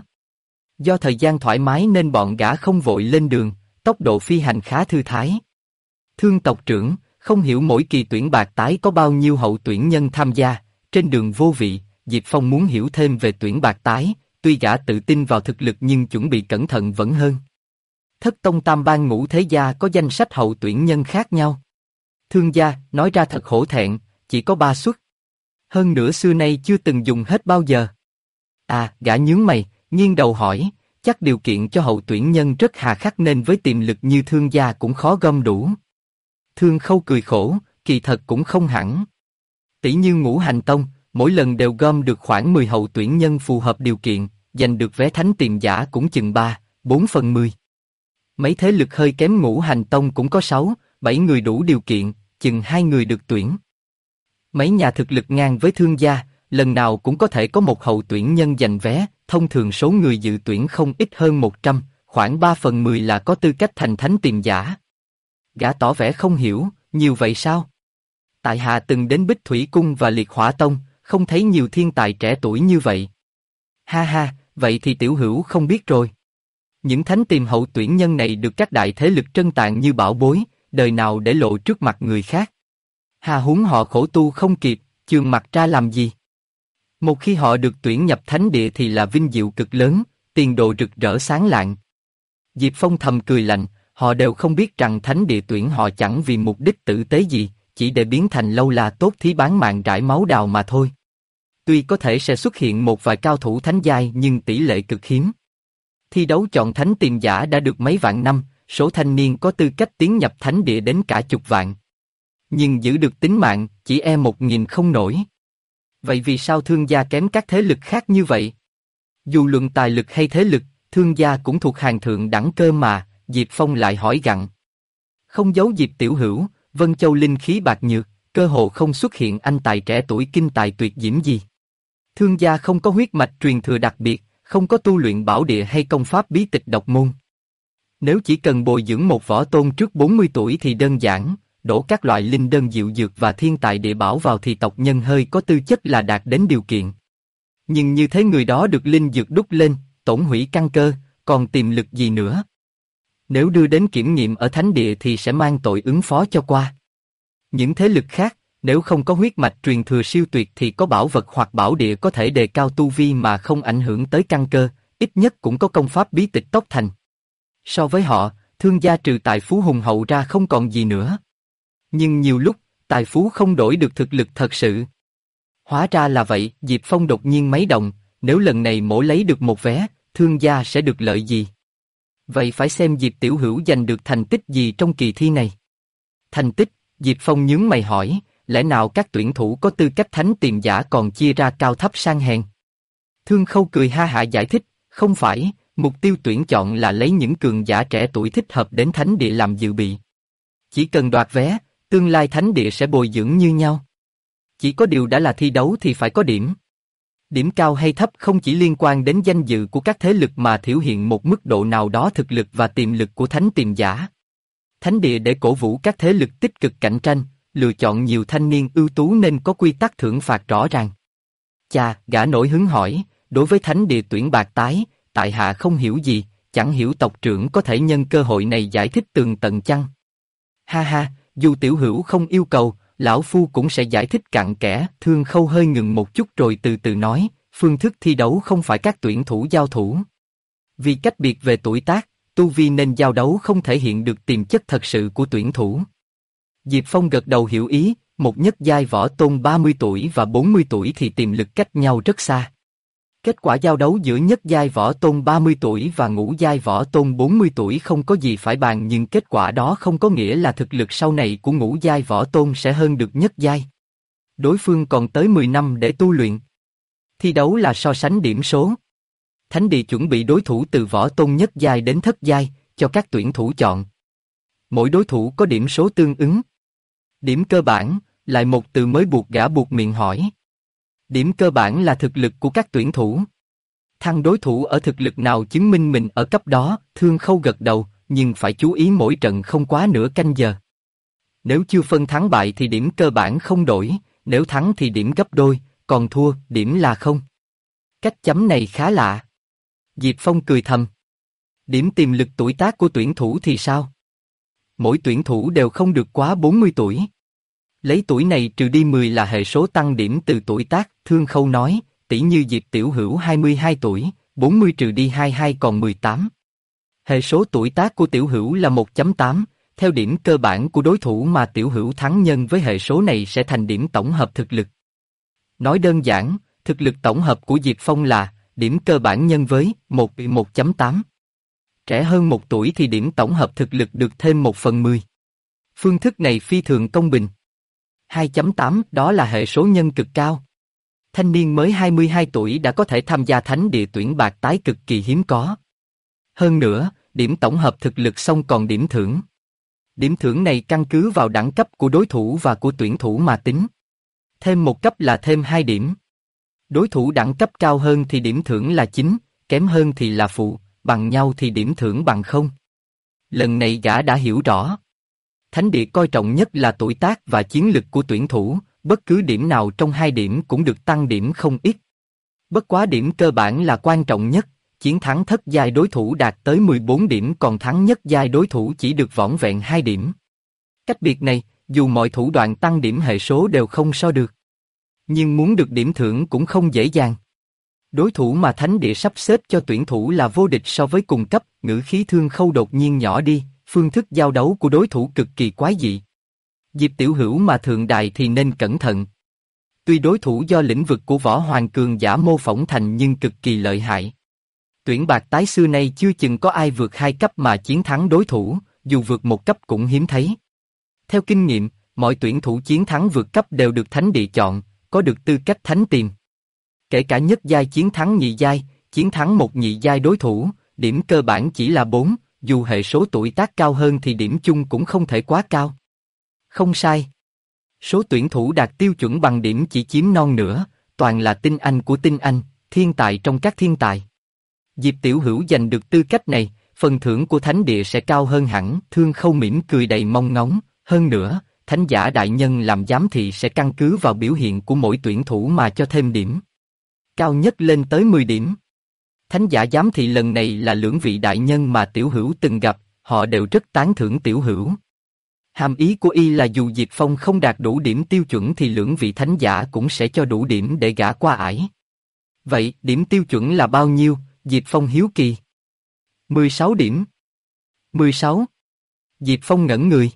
A: Do thời gian thoải mái nên bọn gã không vội lên đường, tốc độ phi hành khá thư thái. Thương tộc trưởng, không hiểu mỗi kỳ tuyển bạc tái có bao nhiêu hậu tuyển nhân tham gia, trên đường vô vị. Diệp Phong muốn hiểu thêm về tuyển bạc tái, tuy gã tự tin vào thực lực nhưng chuẩn bị cẩn thận vẫn hơn. Thất tông tam bang ngũ thế gia có danh sách hậu tuyển nhân khác nhau. Thương gia, nói ra thật hổ thẹn, chỉ có 3 suất. Hơn nữa xưa nay chưa từng dùng hết bao giờ. À, gã nhướng mày, nghiêng đầu hỏi, chắc điều kiện cho hậu tuyển nhân rất hà khắc nên với tiềm lực như thương gia cũng khó gom đủ. Thương Khâu cười khổ, kỳ thật cũng không hẳn. Tỷ như Ngũ Hành Tông, mỗi lần đều gom được khoảng 10 hậu tuyển nhân phù hợp điều kiện, giành được vé thánh tiềm giả cũng chừng 3/4/10. Mấy thế lực hơi kém Ngũ Hành Tông cũng có 6-7 người đủ điều kiện, chừng 2 người được tuyển. Mấy nhà thực lực ngang với thương gia, lần nào cũng có thể có một hậu tuyển nhân giành vé, thông thường số người dự tuyển không ít hơn 100, khoảng 3/10 là có tư cách thành thánh tiềm giả. Gã tỏ vẻ không hiểu, nhiều vậy sao? Tại hạ từng đến Bích Thủy Cung và Liệt Hỏa Tông, không thấy nhiều thiên tài trẻ tuổi như vậy. Ha ha, vậy thì tiểu hữu không biết rồi. Những thánh tiềm hậu tuyển nhân này được các đại thế lực trân tặng như bảo bối, đời nào để lộ trước mặt người khác. Hà huống họ khổ tu không kịp, chườm mặt ra làm gì? Một khi họ được tuyển nhập thánh địa thì là vinh diệu cực lớn, tiền đồ rực rỡ sáng lạng. Diệp Phong thầm cười lạnh, họ đều không biết rằng thánh địa tuyển họ chẳng vì mục đích tử tế gì, chỉ để biến thành lâu là tốt thí bán mạng rải máu đào mà thôi. Tuy có thể sẽ xuất hiện một vài cao thủ thánh giai nhưng tỷ lệ cực hiếm. Thi đấu chọn thánh tiềm giả đã được mấy vạn năm, số thanh niên có tư cách tiến nhập thánh địa đến cả chục vạn. Nhưng giữ được tính mạng, chỉ 1.000 không nổi. Vậy vì sao thương gia kém các thế lực khác như vậy? Dù luận tài lực hay thế lực, thương gia cũng thuộc hàng thượng đẳng cơ mà, Diệp Phong lại hỏi gặng. Không giấu Diệp tiểu hữu, Vân Châu linh khí bạc nhược, cơ hồ không xuất hiện anh tài trẻ tuổi kinh tài tuyệt diễm gì. Thương gia không có huyết mạch truyền thừa đặc biệt, không có tu luyện bảo địa hay công pháp bí tịch độc môn. Nếu chỉ cần bồi dưỡng một võ tôn trước 40 tuổi thì đơn giản, đổ các loại linh đơn diệu dược và thiên tài địa bảo vào thì tộc nhân hơi có tư chất là đạt đến điều kiện. Nhưng như thế người đó được linh dược đúc lên, tổn hủy căn cơ, còn tiềm lực gì nữa? Nếu đưa đến kiểm nghiệm ở thánh địa thì sẽ mang tội ứng phó cho qua. Những thế lực khác, nếu không có huyết mạch truyền thừa siêu tuyệt thì có bảo vật hoặc bảo địa có thể đề cao tu vi mà không ảnh hưởng tới căn cơ, ít nhất cũng có công pháp bí tịch tốc thành. So với họ, thương gia trừ tài phú hùng hậu ra không còn gì nữa. Nhưng nhiều lúc, tài phú không đổi được thực lực thật sự. Hóa ra là vậy, Diệp Phong đột nhiên mấy đồng, nếu lần này mổ lấy được một vé, thương gia sẽ được lợi gì? Vậy phải xem Diệp tiểu hữu giành được thành tích gì trong kỳ thi này. Thành tích, Diệp Phong nhướng mày hỏi, lẽ nào các tuyển thủ có tư cách thánh tiềm giả còn chia ra cao thấp sang hèn? Thương Khâu cười ha hả giải thích, không phải, mục tiêu tuyển chọn là lấy những cường giả trẻ tuổi thích hợp đến thánh địa làm dự bị. Chỉ cần đoạt vé, tương lai thánh địa sẽ bồi dưỡng như nhau. Chỉ có điều đã là thi đấu thì phải có điểm. Điểm cao hay thấp không chỉ liên quan đến danh dự của các thế lực mà thể hiện một mức độ nào đó thực lực và tiềm lực của thánh tiềm giả. Thánh địa để cổ vũ các thế lực tích cực cạnh tranh, lựa chọn nhiều thanh niên ưu tú nên có quy tắc thưởng phạt rõ ràng. Chà, gã nổi hứng hỏi, đối với thánh địa tuyển bạc tái, tại hạ không hiểu gì, chẳng hiểu tộc trưởng có thể nhân cơ hội này giải thích tường tận chăng? Ha ha, dù tiểu hữu không yêu cầu, lão phu cũng sẽ giải thích cặn kẽ. Thương Khâu hơi ngừng một chút rồi từ từ nói, phương thức thi đấu không phải các tuyển thủ giao thủ. Vì cách biệt về tuổi tác, tu vi nên giao đấu không thể hiện được tiềm chất thật sự của tuyển thủ. Diệp Phong gật đầu hiểu ý, một nhất giai võ tôn 30 tuổi và 40 tuổi thì tiềm lực cách nhau rất xa. Kết quả giao đấu giữa nhất giai võ tôn 30 tuổi và ngũ giai võ tôn 40 tuổi không có gì phải bàn, nhưng kết quả đó không có nghĩa là thực lực sau này của ngũ giai võ tôn sẽ hơn được nhất giai. Đối phương còn tới 10 năm để tu luyện. Thi đấu là so sánh điểm số. Thánh địa chuẩn bị đối thủ từ võ tôn nhất giai đến thất giai, cho các tuyển thủ chọn. Mỗi đối thủ có điểm số tương ứng. Điểm cơ bản, lại một từ mới buộc gã buộc miệng hỏi. Điểm cơ bản là thực lực của các tuyển thủ. Thăng đối thủ ở thực lực nào chứng minh mình ở cấp đó, Thương Khâu gật đầu, nhưng phải chú ý mỗi trận không quá nửa canh giờ. Nếu chưa phân thắng bại thì điểm cơ bản không đổi, nếu thắng thì điểm gấp đôi, còn thua, điểm là không. Cách chấm này khá lạ. Diệp Phong cười thầm. Điểm tiềm lực tuổi tác của tuyển thủ thì sao? Mỗi tuyển thủ đều không được quá 40 tuổi. Lấy tuổi này trừ đi 10 là hệ số tăng điểm từ tuổi tác, Thương Khâu nói, tỷ như Diệp tiểu hữu 22 tuổi, 40 trừ đi 22 còn 18. Hệ số tuổi tác của tiểu hữu là 1.8, theo điểm cơ bản của đối thủ mà tiểu hữu thắng nhân với hệ số này sẽ thành điểm tổng hợp thực lực. Nói đơn giản, thực lực tổng hợp của Diệp Phong là điểm cơ bản nhân với 1.8. Trẻ hơn 1 tuổi thì điểm tổng hợp thực lực được thêm 1/10. Phương thức này phi thường công bình. 2.8 đó là hệ số nhân cực cao. Thanh niên mới 22 tuổi đã có thể tham gia thánh địa tuyển bạc tái cực kỳ hiếm có. Hơn nữa, điểm tổng hợp thực lực xong còn điểm thưởng. Điểm thưởng này căn cứ vào đẳng cấp của đối thủ và của tuyển thủ mà tính. Thêm một cấp là thêm 2 điểm. Đối thủ đẳng cấp cao hơn thì điểm thưởng là 9, kém hơn thì là phụ, bằng nhau thì điểm thưởng bằng 0. Lần này gã đã hiểu rõ. Thánh địa coi trọng nhất là tuổi tác và chiến lực của tuyển thủ, bất cứ điểm nào trong 2 điểm cũng được tăng điểm không ít. Bất quá điểm cơ bản là quan trọng nhất, chiến thắng thất giai đối thủ đạt tới 14 điểm còn thắng nhất giai đối thủ chỉ được vỏn vẹn 2 điểm. Cách biệt này, dù mọi thủ đoạn tăng điểm hệ số đều không so được. Nhưng muốn được điểm thưởng cũng không dễ dàng. Đối thủ mà thánh địa sắp xếp cho tuyển thủ là vô địch so với cùng cấp, ngữ khí Thương Khâu đột nhiên nhỏ đi, phương thức giao đấu của đối thủ cực kỳ quái dị. Diệp tiểu hữu mà thượng đài thì nên cẩn thận. Tuy đối thủ do lĩnh vực của võ hoàng cường giả mô phỏng thành nhưng cực kỳ lợi hại. Tuyển bạc tái xưa nay chưa chừng có ai vượt 2 cấp mà chiến thắng đối thủ, dù vượt 1 cấp cũng hiếm thấy. Theo kinh nghiệm, mọi tuyển thủ chiến thắng vượt cấp đều được thánh địa chọn, có được tư cách thánh tiền. Kể cả nhất giai chiến thắng nhị giai, chiến thắng một nhị giai đối thủ, điểm cơ bản chỉ là 4, dù hệ số tuổi tác cao hơn thì điểm chung cũng không thể quá cao. Không sai. Số tuyển thủ đạt tiêu chuẩn bằng điểm chỉ chiếm non nữa, toàn là tinh anh của tinh anh, thiên tài trong các thiên tài. Diệp tiểu hữu giành được tư cách này, phần thưởng của thánh địa sẽ cao hơn hẳn. Thương Khâu mỉm cười đầy mong ngóng, hơn nữa, thánh giả đại nhân làm giám thị sẽ căn cứ vào biểu hiện của mỗi tuyển thủ mà cho thêm điểm. Cao nhất lên tới 10 điểm. Thánh giả giám thị lần này là lưỡng vị đại nhân mà tiểu hữu từng gặp, họ đều rất tán thưởng tiểu hữu. Hàm ý của y là dù Diệp Phong không đạt đủ điểm tiêu chuẩn thì lưỡng vị thánh giả cũng sẽ cho đủ điểm để gã qua ải. Vậy, điểm tiêu chuẩn là bao nhiêu? Diệp Phong hiếu kỳ. 16 điểm. 16. Diệp Phong ngẩn người.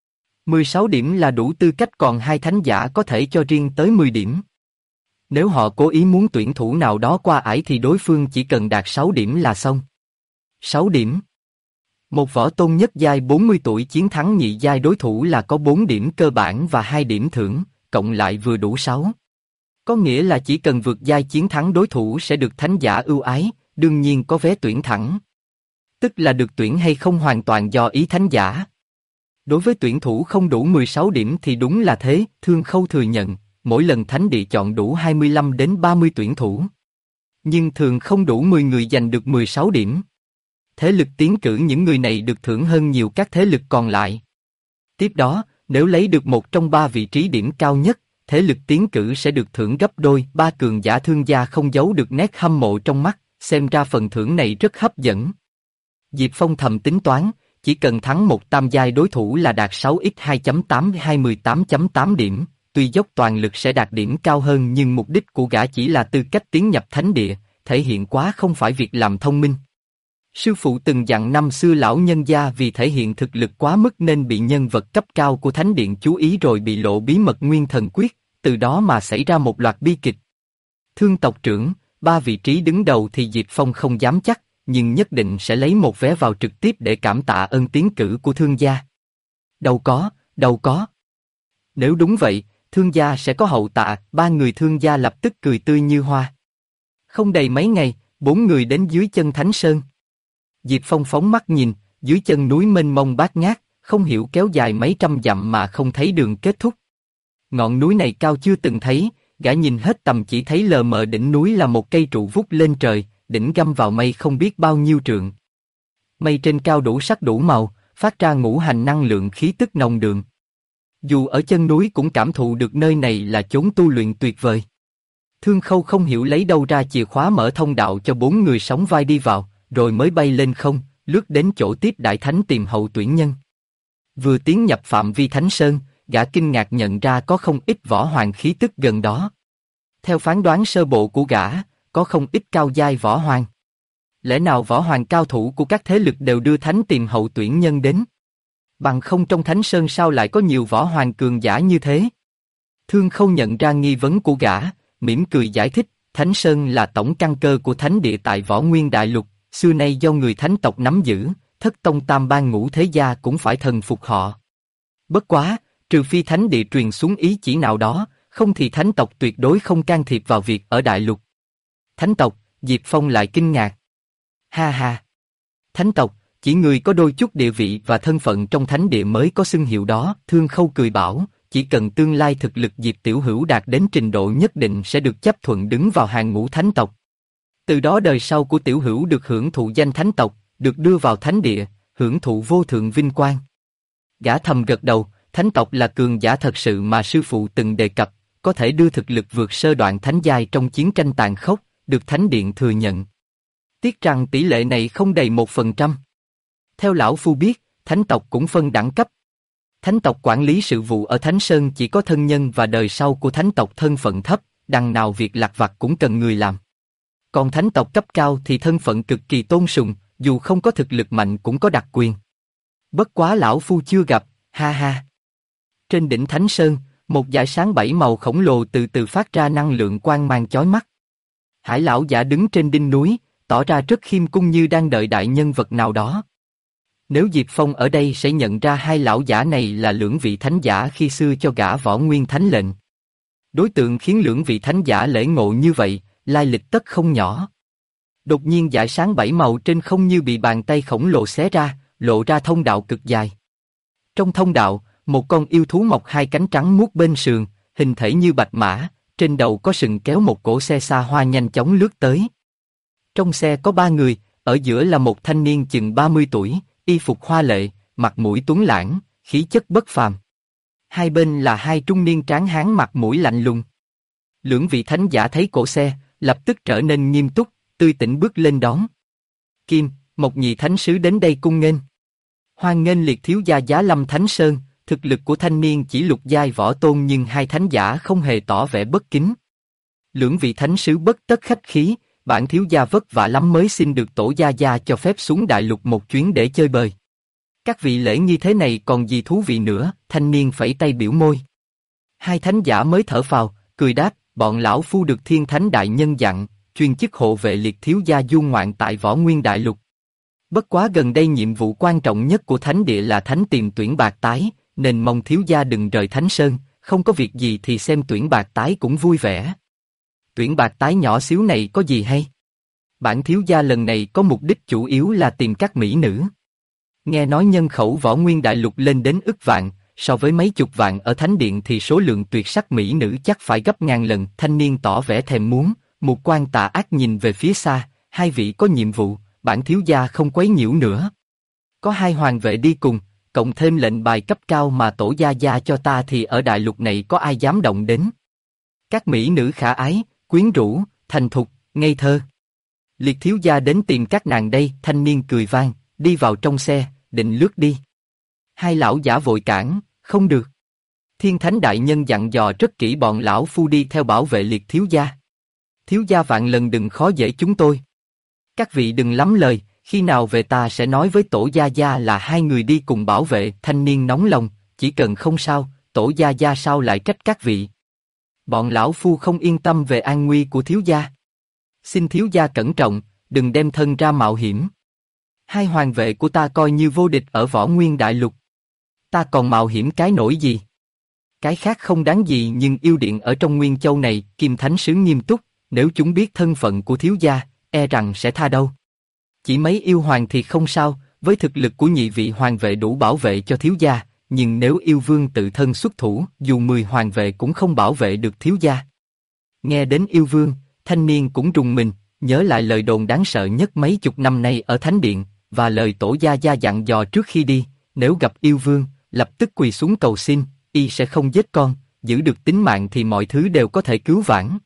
A: 16 điểm là đủ tư cách còn 2 thánh giả có thể cho riêng tới 10 điểm. Nếu họ cố ý muốn tuyển thủ nào đó qua ải thì đối phương chỉ cần đạt 6 điểm là xong. 6 điểm. Một võ tôn nhất giai 40 tuổi chiến thắng nhị giai đối thủ là có 4 điểm cơ bản và 2 điểm thưởng, cộng lại vừa đủ 6. Có nghĩa là chỉ cần vượt giai chiến thắng đối thủ sẽ được thánh giả ưu ái, đương nhiên có vé tuyển thẳng. Tức là được tuyển hay không hoàn toàn do ý thánh giả. Đối với tuyển thủ không đủ 16 điểm thì đúng là thế, Thương Khâu thừa nhận, mỗi lần thánh địa chọn đủ 25 đến 30 tuyển thủ. Nhưng thường không đủ 10 người giành được 16 điểm. Thế lực tiến cử những người này được thưởng hơn nhiều các thế lực còn lại. Tiếp đó, nếu lấy được một trong 3 vị trí điểm cao nhất, thế lực tiến cử sẽ được thưởng gấp đôi. 3 cường giả Thương gia không giấu được nét hâm mộ trong mắt, xem ra phần thưởng này rất hấp dẫn. Diệp Phong thầm tính toán, chỉ cần thắng một tam giai đối thủ là đạt 6x2.8 hay 18.8 điểm, tuy dốc toàn lực sẽ đạt điểm cao hơn nhưng mục đích của gã chỉ là tư cách tiến nhập thánh địa, thể hiện quá không phải việc làm thông minh. Sư phụ từng dặn năm xưa lão nhân gia vì thể hiện thực lực quá mức nên bị nhân vật cấp cao của thánh điện chú ý rồi bị lộ bí mật nguyên thần quyết, từ đó mà xảy ra một loạt bi kịch. Thương tộc trưởng, 3 vị trí đứng đầu thì Diệp Phong không dám chắc, nhưng nhất định sẽ lấy một vé vào trực tiếp để cảm tạ ơn tiến cử của Thương gia. Đâu có. Nếu đúng vậy, Thương gia sẽ có hậu tạ. 3 người Thương gia lập tức cười tươi như hoa. Không đầy mấy ngày, 4 người đến dưới chân Thánh Sơn. Diệp Phong phóng mắt nhìn, dưới chân núi mênh mông bát ngát, không hiểu kéo dài mấy trăm dặm mà không thấy đường kết thúc. Ngọn núi này cao chưa từng thấy, gã nhìn hết tầm chỉ thấy lờ mờ đỉnh núi là một cây trụ vút lên trời, đỉnh găm vào mây không biết bao nhiêu trượng. Mây trên cao đủ sắc đủ màu, phát ra ngũ hành năng lượng khí tức nồng đượm. Dù ở chân núi cũng cảm thụ được nơi này là chốn tu luyện tuyệt vời. Thương Khâu không hiểu lấy đâu ra chìa khóa mở thông đạo cho 4 người sóng vai đi vào, rồi mới bay lên không, lướt đến chỗ tiếp đại thánh tìm hậu tuyển nhân. Vừa tiến nhập phạm vi Thánh Sơn, gã kinh ngạc nhận ra có không ít võ hoàng khí tức gần đó. Theo phán đoán sơ bộ của gã, có không ít cao giai võ hoàng. Lẽ nào võ hoàng cao thủ của các thế lực đều đưa thánh tìm hậu tuyển nhân đến? Bằng không trong Thánh Sơn sao lại có nhiều võ hoàng cường giả như thế? Thương Khâu nhận ra nghi vấn của gã, mỉm cười giải thích, Thánh Sơn là tổng căn cơ của thánh địa tại Võ Nguyên Đại Lục, xưa nay do người thánh tộc nắm giữ, thất tông tam bang ngũ thế gia cũng phải thần phục họ. Bất quá, trừ phi thánh địa truyền xuống ý chỉ nào đó, không thì thánh tộc tuyệt đối không can thiệp vào việc ở Đại Lục. Thánh tộc, Diệp Phong lại kinh ngạc. Ha ha! Thánh tộc, chỉ người có đôi chút địa vị và thân phận trong thánh địa mới có xưng hiệu đó, Thương Khâu cười bảo, chỉ cần tương lai thực lực Diệp Tiểu Hữu đạt đến trình độ nhất định sẽ được chấp thuận đứng vào hàng ngũ thánh tộc. Từ đó đời sau của Tiểu Hữu được hưởng thụ danh thánh tộc, được đưa vào thánh địa, hưởng thụ vô thượng vinh quang. Gã thầm gật đầu, thánh tộc là cường giả thật sự mà sư phụ từng đề cập, có thể đưa thực lực vượt sơ đoạn thánh giai trong chiến tranh tàn khốc, được thánh điện thừa nhận. Tiếc rằng tỷ lệ này không đầy 1%. Theo lão phu biết, thánh tộc cũng phân đẳng cấp. Thánh tộc quản lý sự vụ ở Thánh Sơn chỉ có thân nhân và đời sau của thánh tộc thân phận thấp, đằng nào việc lặt vặt cũng cần người làm. Còn thánh tộc cấp cao thì thân phận cực kỳ tôn sùng, dù không có thực lực mạnh cũng có đặc quyền. Bất quá lão phu chưa gặp, ha ha. Trên đỉnh Thánh Sơn, một dải sáng bảy màu khổng lồ từ từ phát ra năng lượng quang mang chói mắt. Hải lão giả đứng trên đỉnh núi, tỏ ra rất khiêm cung như đang đợi đại nhân vật nào đó. Nếu Diệp Phong ở đây sẽ nhận ra hai lão giả này là lưỡng vị thánh giả khi xưa cho gã Võ Nguyên Thánh lệnh. Đối tượng khiến lưỡng vị thánh giả lễ ngộ như vậy, lai lịch tất không nhỏ. Đột nhiên dải sáng bảy màu trên không như bị bàn tay khổng lồ xé ra, lộ ra thông đạo cực dài. Trong thông đạo, một con yêu thú mọc hai cánh trắng muốt bên sườn, hình thể như bạch mã, trên đầu có sừng kéo một cỗ xe xa hoa nhanh chóng lướt tới. Trong xe có ba người, ở giữa là một thanh niên chừng 30 tuổi, y phục hoa lệ, mặt mũi tuấn lãng, khí chất bất phàm. Hai bên là hai trung niên tráng hán mặt mũi lạnh lùng. Lưỡng vị thánh giả thấy cỗ xe, lập tức trở nên nghiêm túc, tươi tỉnh bước lên đón. Kim, Mộc nhị thánh sứ đến đây cung nghênh. Hoan nghênh liệt thiếu gia giá lâm Thánh Sơn. Thực lực của thanh niên chỉ lục giai võ tôn nhưng hai thánh giả không hề tỏ vẻ bất kính. Lưỡng vị thánh sứ bất tất khách khí, bản thiếu gia vất vả lắm mới xin được tổ gia gia cho phép xuống đại lục một chuyến để chơi bời. Các vị lễ như thế này còn gì thú vị nữa, thanh niên phẩy tay biểu môi. Hai thánh giả mới thở phào, cười đáp, bọn lão phu được thiên thánh đại nhân dặn, chuyên chức hộ vệ liệt thiếu gia du ngoạn tại Võ Nguyên Đại Lục. Bất quá gần đây nhiệm vụ quan trọng nhất của thánh địa là thánh tìm tuyển bạc tái, nên mong thiếu gia đừng rời Thánh Sơn, không có việc gì thì xem tuyển bạc tái cũng vui vẻ. Tuyển bạc tái nhỏ xíu này có gì hay? Bản thiếu gia lần này có mục đích chủ yếu là tìm các mỹ nữ. Nghe nói nhân khẩu Võ Nguyên Đại Lục lên đến ức vạn, so với mấy chục vạn ở Thánh Điện thì số lượng tuyệt sắc mỹ nữ chắc phải gấp ngàn lần. Thanh niên tỏ vẻ thèm muốn, một quan tà ác nhìn về phía xa, hai vị có nhiệm vụ, bản thiếu gia không quấy nhiễu nữa. Có hai hoàng vệ đi cùng, cộng thêm lệnh bài cấp cao mà tổ gia gia cho ta thì ở đại lục này có ai dám động đến. Các mỹ nữ khả ái, quyến rũ, thành thục, ngây thơ. Liệt thiếu gia đến tìm các nàng đây, thanh niên cười vang, đi vào trong xe, định lướt đi. Hai lão giả vội cản, không được. Thiên thánh đại nhân dặn dò rất kỹ bọn lão phu đi theo bảo vệ liệt thiếu gia. Thiếu gia vạn lần đừng khó dễ chúng tôi. Các vị đừng lắm lời, khi nào về ta sẽ nói với tổ gia gia là hai người đi cùng bảo vệ. Thanh niên nóng lòng, chỉ cần không sao, tổ gia gia sao lại trách các vị. Bọn lão phu không yên tâm về an nguy của thiếu gia. Xin thiếu gia cẩn trọng, đừng đem thân ra mạo hiểm. Hai hoàng vệ của ta coi như vô địch ở Võ Nguyên Đại Lục. Ta còn mạo hiểm cái nỗi gì? Cái khác không đáng gì nhưng yêu điện ở trong Nguyên Châu này, Kim Thánh sứ nghiêm túc, nếu chúng biết thân phận của thiếu gia, e rằng sẽ tha đâu. Chỉ mấy yêu hoàng thì không sao, với thực lực của nhị vị hoàng vệ đủ bảo vệ cho thiếu gia, nhưng nếu yêu vương tự thân xuất thủ, dù 10 hoàng vệ cũng không bảo vệ được thiếu gia. Nghe đến yêu vương, thanh niên cũng rùng mình, nhớ lại lời đồn đáng sợ nhất mấy chục năm nay ở Thánh Điện, và lời tổ gia gia dặn dò trước khi đi, nếu gặp yêu vương, lập tức quỳ xuống cầu xin, y sẽ không giết con, giữ được tính mạng thì mọi thứ đều có thể cứu vãn.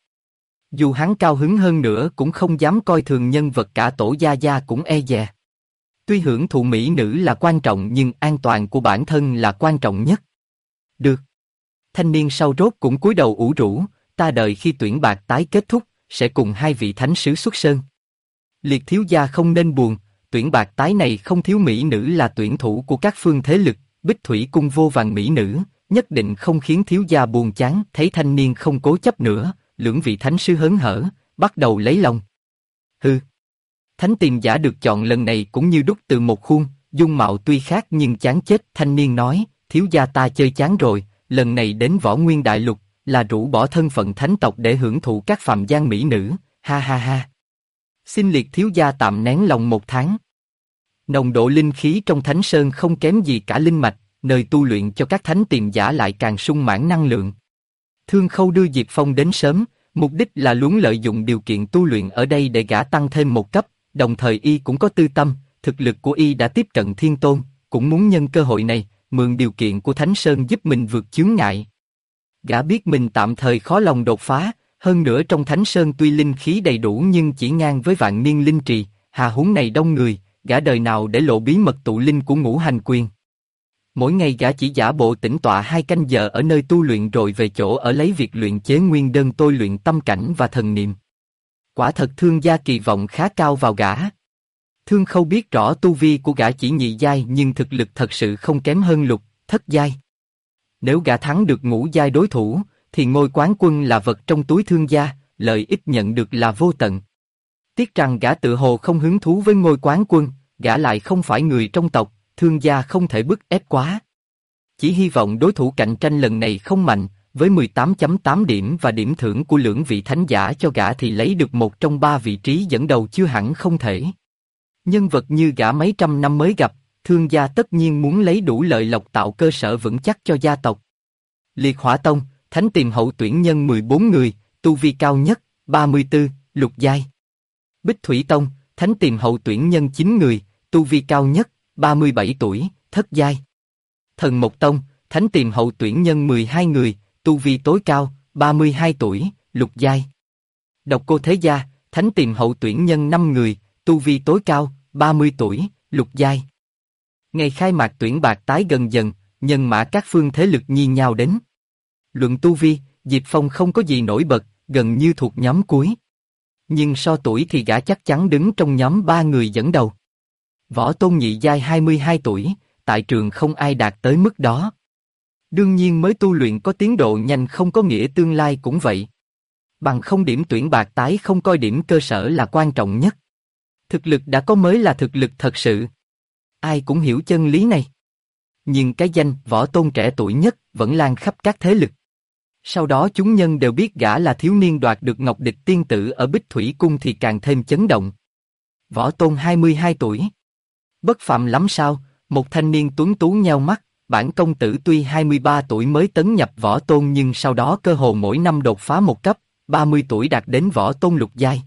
A: Dù hắn cao hứng hơn nữa cũng không dám coi thường nhân vật cả tổ gia gia cũng e dè. Tuy hưởng thụ mỹ nữ là quan trọng nhưng an toàn của bản thân là quan trọng nhất. Được. Thanh niên sau rốt cũng cúi đầu ủ rũ, ta đợi khi tuyển bạc tái kết thúc, sẽ cùng hai vị thánh sứ xuất sơn. Liệt thiếu gia không nên buồn, tuyển bạc tái này không thiếu mỹ nữ là tuyển thủ của các phương thế lực, Bích Thủy cung vô vàn mỹ nữ, nhất định không khiến thiếu gia buồn chán. Thấy thanh niên không cố chấp nữa, lưỡng vị thánh sư hớn hở, bắt đầu lấy lòng. Hừ. Thánh tiền giả được chọn lần này cũng như đúc từ một khuôn, dung mạo tuy khác nhưng chán chết. Thanh niên nói, thiếu gia ta chơi chán rồi, lần này đến Võ Nguyên Đại Lục, là rũ bỏ thân phận thánh tộc để hưởng thụ các phàm gian mỹ nữ, ha ha ha. Xin liệt thiếu gia tạm nén lòng 1 tháng. Nồng độ linh khí trong Thánh Sơn không kém gì cả linh mạch, nơi tu luyện cho các thánh tiềm giả lại càng sung mãn năng lượng. Thương Khâu đưa Diệp Phong đến sớm, mục đích là muốn lợi dụng điều kiện tu luyện ở đây để gã tăng thêm 1 cấp, đồng thời y cũng có tư tâm, thực lực của y đã tiếp cận thiên tôn, cũng muốn nhân cơ hội này, mượn điều kiện của Thánh Sơn giúp mình vượt chướng ngại. Gã biết mình tạm thời khó lòng đột phá, hơn nữa trong Thánh Sơn tuy linh khí đầy đủ nhưng chỉ ngang với vạn niên linh trì, hà huống này đông người, gã đời nào để lộ bí mật tụ linh của Ngũ Hành Quyền. Mỗi ngày gã chỉ giả bộ tĩnh tọa 2 canh giờ ở nơi tu luyện rồi về chỗ ở lấy việc luyện chế nguyên đơn tôi luyện tâm cảnh và thần niệm. Quả thật Thương gia kỳ vọng khá cao vào gã. Thương Khâu biết rõ tu vi của gã chỉ nhị giai nhưng thực lực thật sự không kém hơn lục, thất giai. Nếu gã thắng được ngũ giai đối thủ, thì ngôi quán quân là vật trong túi Thương gia, lợi ích nhận được là vô tận. Tiếc rằng gã tự hồ không hứng thú với ngôi quán quân, gã lại không phải người trong tộc, Thương gia không thể bức ép quá. Chỉ hy vọng đối thủ cạnh tranh lần này không mạnh, với 18.8 điểm và điểm thưởng của lưỡng vị thánh giả cho gã thì lấy được 1 trong 3 vị trí dẫn đầu chưa hẳn không thể. Nhân vật như gã mấy trăm năm mới gặp, Thương gia tất nhiên muốn lấy đủ lợi lộc tạo cơ sở vững chắc cho gia tộc. Liệt Hỏa Tông, Thánh Tiềm hậu tuyển nhân 14 người, tu vi cao nhất, 34, lục giai. Bích Thủy Tông, Thánh Tiềm hậu tuyển nhân 9 người, tu vi cao nhất, 37 tuổi, thất giai. Thần Mộc Tông, Thánh Tiềm hậu tuyển nhân 12 người, tu vi tối cao, 32 tuổi, lục giai. Độc Cô Thế Gia, Thánh Tiềm hậu tuyển nhân 5 người, tu vi tối cao, 30 tuổi, lục giai. Ngày khai mạc tuyển bạc tái gần dần, nhân mã các phương thế lực nhi nhau đến. Luận tu vi, Diệp Phong không có gì nổi bật, gần như thuộc nhóm cuối. Nhưng so tuổi thì gã chắc chắn đứng trong nhóm 3 người dẫn đầu. Võ Tôn nhị giai 22 tuổi, tại trường không ai đạt tới mức đó. Đương nhiên mới tu luyện có tiến độ nhanh không có nghĩa tương lai cũng vậy. Bằng không điểm tuyển bạc tái không coi điểm cơ sở là quan trọng nhất. Thực lực đã có mới là thực lực thật sự. Ai cũng hiểu chân lý này. Nhưng cái danh Võ Tôn trẻ tuổi nhất vẫn lan khắp các thế lực. Sau đó chúng nhân đều biết gã là thiếu niên đoạt được Ngọc Địch tiên tử ở Bích Thủy Cung thì càng thêm chấn động. Võ Tôn 22 tuổi. Bất phàm lắm sao, một thanh niên tuấn tú nheo mắt, bản công tử tuy 23 tuổi mới tấn nhập Võ Tôn nhưng sau đó cơ hồ mỗi năm đột phá 1 cấp, 30 tuổi đạt đến Võ Tôn lục giai.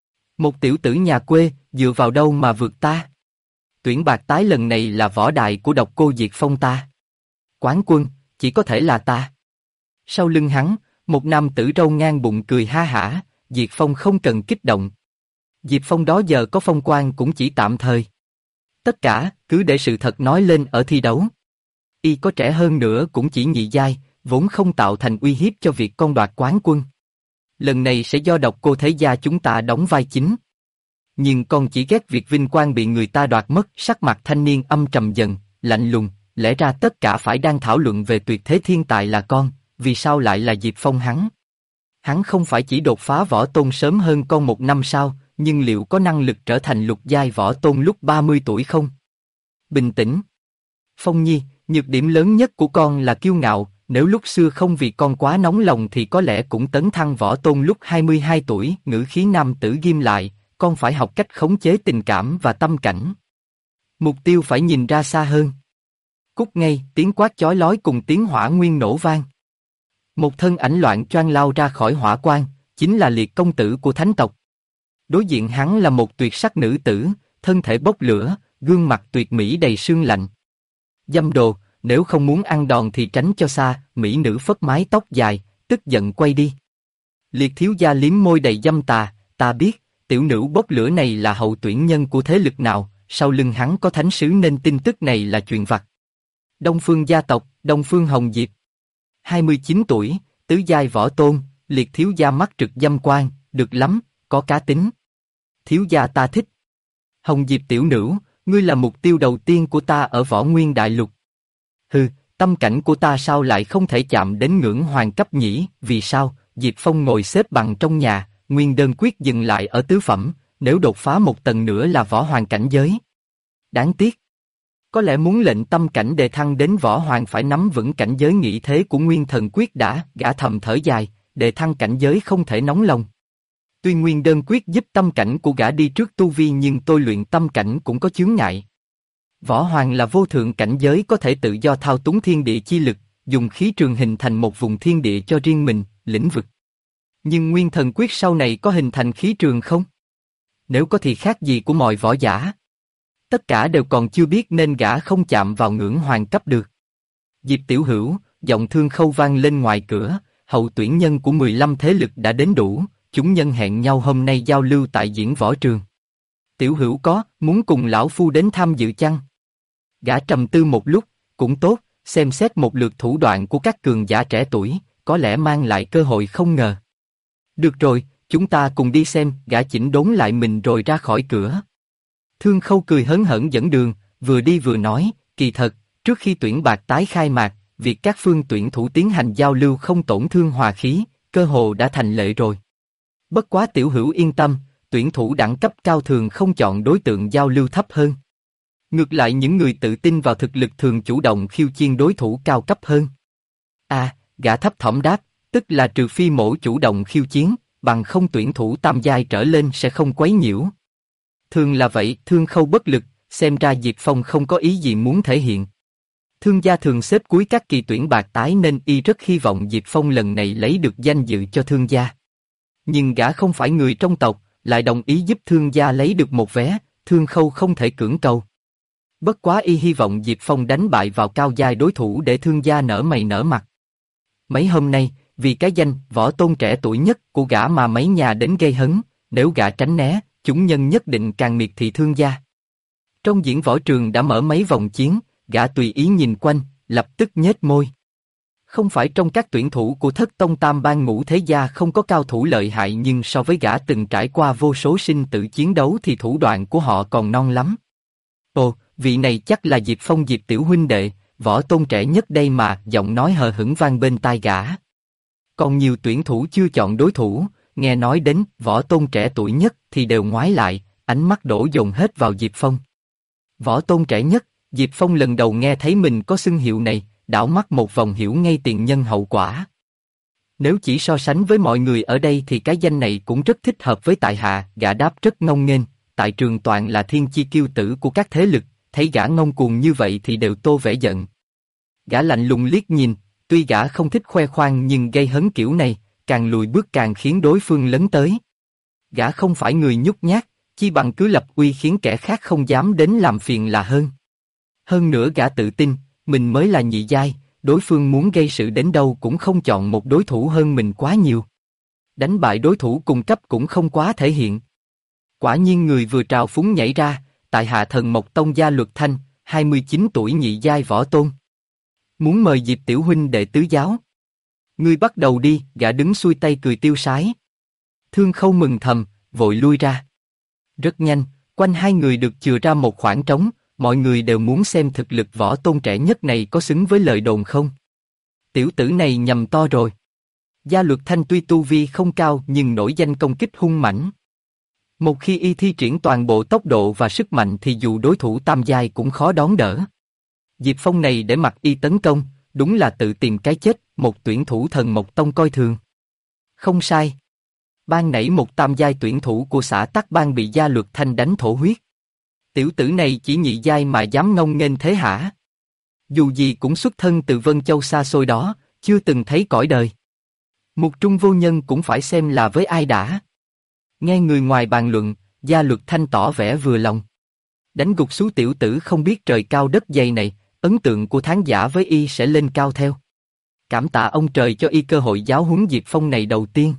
A: Một tiểu tử nhà quê, dựa vào đâu mà vượt ta? Tuyển bạc tái lần này là võ đài của Độc Cô Diệt Phong ta. Quán quân, chỉ có thể là ta. Sau lưng hắn, một nam tử râu ngang bụng cười ha hả, Diệt Phong không cần kích động. Diệp Phong đó giờ có phong quan cũng chỉ tạm thời. Tất cả, cứ để sự thật nói lên ở thi đấu. Y có trẻ hơn nữa cũng chỉ nhị giai, vốn không tạo thành uy hiếp cho việc con đoạt quán quân. Lần này sẽ do Độc Cô Thế Gia chúng ta đóng vai chính. Nhưng con chỉ ghét việc vinh quang bị người ta đoạt mất. Sắc mặt thanh niên âm trầm dần, lạnh lùng, lẽ ra tất cả phải đang thảo luận về tuyệt thế thiên tài là con, vì sao lại là Diệp Phong hắn? Hắn không phải chỉ đột phá Võ Tôn sớm hơn con 1 năm sao, nhưng liệu có năng lực trở thành lục giai Võ Tôn lúc 30 tuổi không? Bình tĩnh. Phong Nhi, nhược điểm lớn nhất của con là kiêu ngạo, nếu lúc xưa không vì con quá nóng lòng thì có lẽ cũng tấn thăng Võ Tôn lúc 22 tuổi. Ngữ khí nam tử ghim lại, con phải học cách khống chế tình cảm và tâm cảnh. Mục tiêu phải nhìn ra xa hơn. Cút ngay, tiếng quát chói lói cùng tiếng hỏa nguyên nổ vang. Một thân ảnh loạn choạng lao ra khỏi hỏa quang, chính là Liệt công tử của thánh tộc. Đối diện hắn là một tuyệt sắc nữ tử, thân thể bốc lửa, gương mặt tuyệt mỹ đầy sương lạnh. Dâm đồ, nếu không muốn ăn đòn thì tránh cho xa. Mỹ nữ phất mái tóc dài, tức giận quay đi. Liệt thiếu gia liếm môi đầy dâm tà, ta biết, tiểu nữ bốc lửa này là hậu tuyển nhân của thế lực nào, sau lưng hắn có thánh sứ nên tin tức này là chuyện vặt. Đông Phương gia tộc, Đông Phương Hồng Diệp. 29 tuổi, tứ giai Võ Tôn, Liệt thiếu gia mắt trực dâm quan, được lắm, có cá tính. thiếu gia ta thích. Hồng Diệp tiểu nữ, ngươi là mục tiêu đầu tiên của ta ở Võ Nguyên Đại Lục. Hừ, tâm cảnh của ta sao lại không thể chạm đến ngưỡng hoàng cấp nhỉ? Vì sao? Diệp Phong ngồi xếp bằng trong nhà, nguyên đơn quyết dừng lại ở tứ phẩm, nếu đột phá một tầng nữa là võ hoàng cảnh giới. Đáng tiếc. Có lẽ muốn lệnh tâm cảnh đề thăng đến võ hoàng phải nắm vững cảnh giới nghị thế của nguyên thần quyết đã, gã thầm thở dài, đề thăng cảnh giới không thể nóng lòng. Tuy nguyên đơn quyết giúp tâm cảnh của gã đi trước tu vi nhưng tôi luyện tâm cảnh cũng có chướng ngại. Võ hoàng là vô thượng cảnh giới có thể tự do thao túng thiên địa chi lực, dùng khí trường hình thành một vùng thiên địa cho riêng mình, lĩnh vực. Nhưng nguyên thần quyết sau này có hình thành khí trường không? Nếu có thì khác gì của mọi võ giả. Tất cả đều còn chưa biết nên gã không chạm vào ngưỡng hoàng cấp được. Diệp Tiểu Hữu, giọng Thương Khâu vang lên ngoài cửa, hậu tuyển nhân của 15 thế lực đã đến đủ, chúng nhân hẹn nhau hôm nay giao lưu tại diễn võ trường. Tiểu Hữu có, muốn cùng lão phu đến tham dự chăng? Gã trầm tư một lúc, cũng tốt, xem xét một lượt thủ đoạn của các cường giả trẻ tuổi, có lẽ mang lại cơ hội không ngờ. Được rồi, chúng ta cùng đi xem, gã chỉnh đốn lại mình rồi ra khỏi cửa. Thương Khâu cười hớn hở dẫn đường, vừa đi vừa nói, kỳ thật, trước khi tuyển bạc tái khai mạc, việc các phương tuyển thủ tiến hành giao lưu không tổn thương hòa khí, cơ hồ đã thành lệ rồi. Bất quá Tiểu Hữu yên tâm, tuyển thủ đẳng cấp cao thường không chọn đối tượng giao lưu thấp hơn. Ngược lại những người tự tin vào thực lực thường chủ động khiêu chiến đối thủ cao cấp hơn. À, gã thấp thỏm đáp, tức là trừ phi mổ chủ động khiêu chiến, bằng không tuyển thủ tam giai trở lên sẽ không quấy nhiễu. Thường là vậy, Thương Khâu bất lực, xem ra Diệp Phong không có ý gì muốn thể hiện. Thương gia thường xếp cuối các kỳ tuyển bạc tái nên y rất hy vọng Diệp Phong lần này lấy được danh dự cho thương gia. Nhưng gã không phải người trong tộc, lại đồng ý giúp thương gia lấy được một vé, Thương Khâu không thể cưỡng cầu. Bất quá y hy vọng Diệp Phong đánh bại vào cao giai đối thủ để thương gia nở mày nở mặt. Mấy hôm nay, vì cái danh võ tôn trẻ tuổi nhất của gã mà mấy nhà đến gây hấn, nếu gã tránh né, chúng nhân nhất định càng miệt thị thương gia. Trong diễn võ trường đã mở mấy vòng chiến, gã tùy ý nhìn quanh, lập tức nhếch môi. Không phải trong các tuyển thủ của Thất Tông Tam Bang Ngũ Thế Gia không có cao thủ lợi hại, nhưng so với gã từng trải qua vô số sinh tử chiến đấu thì thủ đoạn của họ còn non lắm. Ồ, vị này chắc là Diệp Phong, Diệp tiểu huynh đệ, võ tôn trẻ nhất đây mà, giọng nói hờ hững vang bên tai gã. Còn nhiều tuyển thủ chưa chọn đối thủ, nghe nói đến võ tôn trẻ tuổi nhất thì đều ngoái lại, ánh mắt đổ dồn hết vào Diệp Phong. Võ tôn trẻ nhất, Diệp Phong lần đầu nghe thấy mình có xưng hiệu này, đảo mắt một vòng hiểu ngay tiền nhân hậu quả. Nếu chỉ so sánh với mọi người ở đây thì cái danh này cũng rất thích hợp với tại hạ, gã đáp rất ngông nghênh, tại trường toàn là thiên chi kiêu tử của các thế lực, thấy gã ngông cuồng như vậy thì đều tô vẻ giận. Gã lạnh lùng liếc nhìn, tuy gã không thích khoe khoang nhưng gây hấn kiểu này, càng lùi bước càng khiến đối phương lấn tới. Gã không phải người nhút nhát, chi bằng cứ lập uy khiến kẻ khác không dám đến làm phiền là hơn. Hơn nữa gã tự tin, mình mới là nhị giai, đối phương muốn gây sự đến đâu cũng không chọn một đối thủ hơn mình quá nhiều. Đánh bại đối thủ cùng cấp cũng không quá thể hiện. Quả nhiên người vừa trào phúng nhảy ra, tại hạ Thần Mộc Tông Gia Luật Thanh, 29 tuổi nhị giai võ tôn. Muốn mời Diệp tiểu huynh đệ tứ giáo. Ngươi bắt đầu đi, gã đứng xuôi tay cười tiêu sái. Thương Khâu mừng thầm, vội lui ra. Rất nhanh, quanh hai người được chừa ra một khoảng trống, mọi người đều muốn xem thực lực võ tôn trẻ nhất này có xứng với lời đồn không. Tiểu tử này nhầm to rồi. Gia Luật Thanh tuy tu vi không cao nhưng nổi danh công kích hung mãnh. Một khi y thi triển toàn bộ tốc độ và sức mạnh thì dù đối thủ tam giai cũng khó đón đỡ. Diệp Phong này để mặc y tấn công, đúng là tự tìm cái chết, một tuyển thủ Thần Mộc Tông coi thường. Không sai. Ban nãy một tam giai tuyển thủ của xã Tắc Bang bị Gia Luật Thanh đánh thổ huyết. Tiểu tử này chỉ nhị giai mà dám ngông nghênh thế hả? Dù gì cũng xuất thân từ Vân Châu xa xôi đó, chưa từng thấy cõi đời. Mục trung vô nhân cũng phải xem là với ai đã. Nghe người ngoài bàn luận, Gia Luật Thanh tỏ vẻ vừa lòng. Đánh gục số tiểu tử không biết trời cao đất dày này, ấn tượng của khán giả với y sẽ lên cao theo. Cảm tạ ông trời cho y cơ hội giáo huấn Diệp Phong này đầu tiên.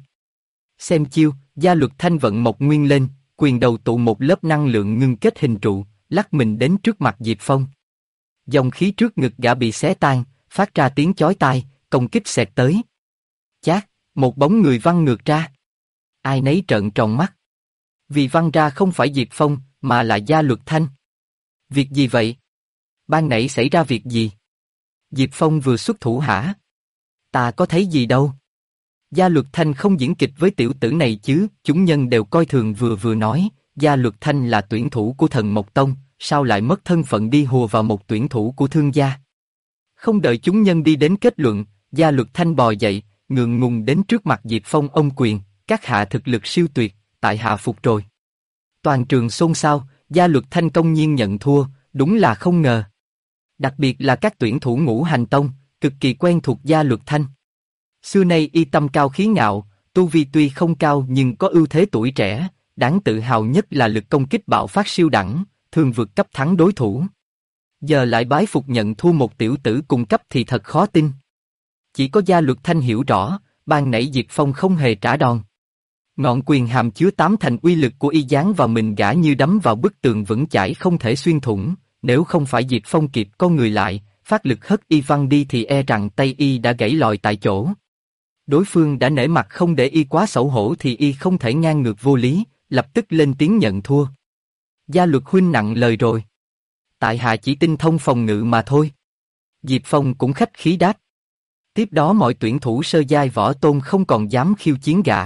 A: Xem chiêu, Gia Luật Thanh vận mộc nguyên lên, quyền đầu tụ một lớp năng lượng ngưng kết hình trụ, lắc mình đến trước mặt Diệp Phong. Dòng khí trước ngực gã bị xé tan, phát ra tiếng chói tai, công kích xẹt tới. Chát, một bóng người văng ngược ra. Ai nấy trợn tròn mắt. Vì văn ra không phải Diệp Phong, mà là Gia Luật Thanh. Việc gì vậy? Ban nãy xảy ra việc gì? Diệp Phong vừa xuất thủ hả? Ta có thấy gì đâu. Gia Luật Thanh không diễn kịch với tiểu tử này chứ, chúng nhân đều coi thường vừa nói, Gia Luật Thanh là tuyển thủ của Thần Mộc Tông, sao lại mất thân phận đi hùa vào một tuyển thủ của Thương gia? Không đợi chúng nhân đi đến kết luận, Gia Luật Thanh bò dậy, ngượng ngùng đến trước mặt Diệp Phong ôm quyền, các hạ thực lực siêu tuyệt, tại hạ phục rồi. Toàn trường xôn xao, Gia Luật Thanh công nhiên nhận thua, đúng là không ngờ. Đặc biệt là các tuyển thủ Ngũ Hành Tông, cực kỳ quen thuộc Gia Luật Thanh. Xưa nay y tâm cao khí ngạo, tu vi tuy không cao nhưng có ưu thế tuổi trẻ, đáng tự hào nhất là lực công kích bạo phát siêu đẳng, thường vượt cấp thắng đối thủ. Giờ lại bái phục nhận thua một tiểu tử cùng cấp thì thật khó tin. Chỉ có Gia Luật Thanh hiểu rõ, ban nãy Diệp Phong không hề trả đòn. Ngọn quyền hàm chứa tám thành uy lực của y giáng vào mình gã như đấm vào bức tường vững chãi không thể xuyên thủng, nếu không phải Diệp Phong kịp co người lại, phát lực hất y văng đi thì e rằng tay y đã gãy lòi tại chỗ. Đối phương đã nể mặt không để y quá xấu hổ thì y không thể ngang ngược vô lý, lập tức lên tiếng nhận thua. Gia Luật huynh nặng lời rồi. Tại hạ chỉ tinh thông phòng ngự mà thôi. Diệp Phong cũng khách khí đáp. Tiếp đó mọi tuyển thủ sơ giai võ tôn không còn dám khiêu chiến gã.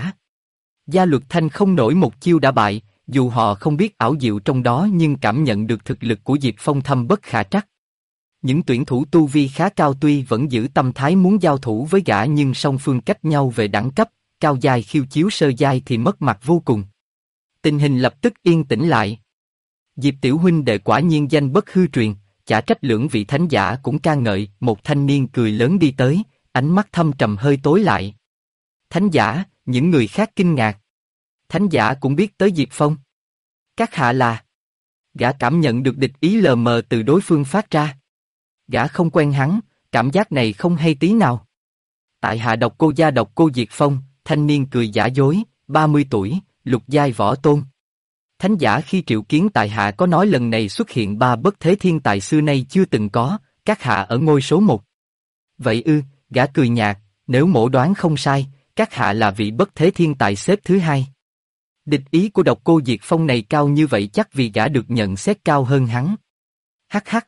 A: Gia Luật Thanh không nổi một chiêu đã bại, dù họ không biết ảo diệu trong đó nhưng cảm nhận được thực lực của Diệp Phong thâm bất khả trắc. Những tuyển thủ tu vi khá cao tuy vẫn giữ tâm thái muốn giao thủ với gã nhưng song phương cách nhau về đẳng cấp, cao giai khiêu chiếu sơ giai thì mất mặt vô cùng. Tình hình lập tức yên tĩnh lại. Diệp tiểu huynh đệ quả nhiên danh bất hư truyền, chả trách lưỡng vị thánh giả cũng ca ngợi. Một thanh niên cười lớn đi tới, ánh mắt thâm trầm hơi tối lại. Thánh giả, những người khác kinh ngạc. Thánh giả cũng biết tới Diệp Phong. Các hạ là... Gã cảm nhận được địch ý lờ mờ từ đối phương phát ra. Gã không quen hắn, cảm giác này không hay tí nào. Tại hạ Độc Cô gia Độc Cô Diệp Phong, thanh niên cười giả dối, 30 tuổi, lục giai võ tôn. Thánh giả khi triệu kiến tại hạ có nói lần này xuất hiện ba bất thế thiên tài xưa nay chưa từng có, các hạ ở ngôi số 1. Vậy ư, gã cười nhạt, nếu mổ đoán không sai, các hạ là vị bất thế thiên tài xếp thứ 2. Địch ý của Độc Cô Diệp Phong này cao như vậy chắc vì gã được nhận xét cao hơn hắn. Hắc hắc.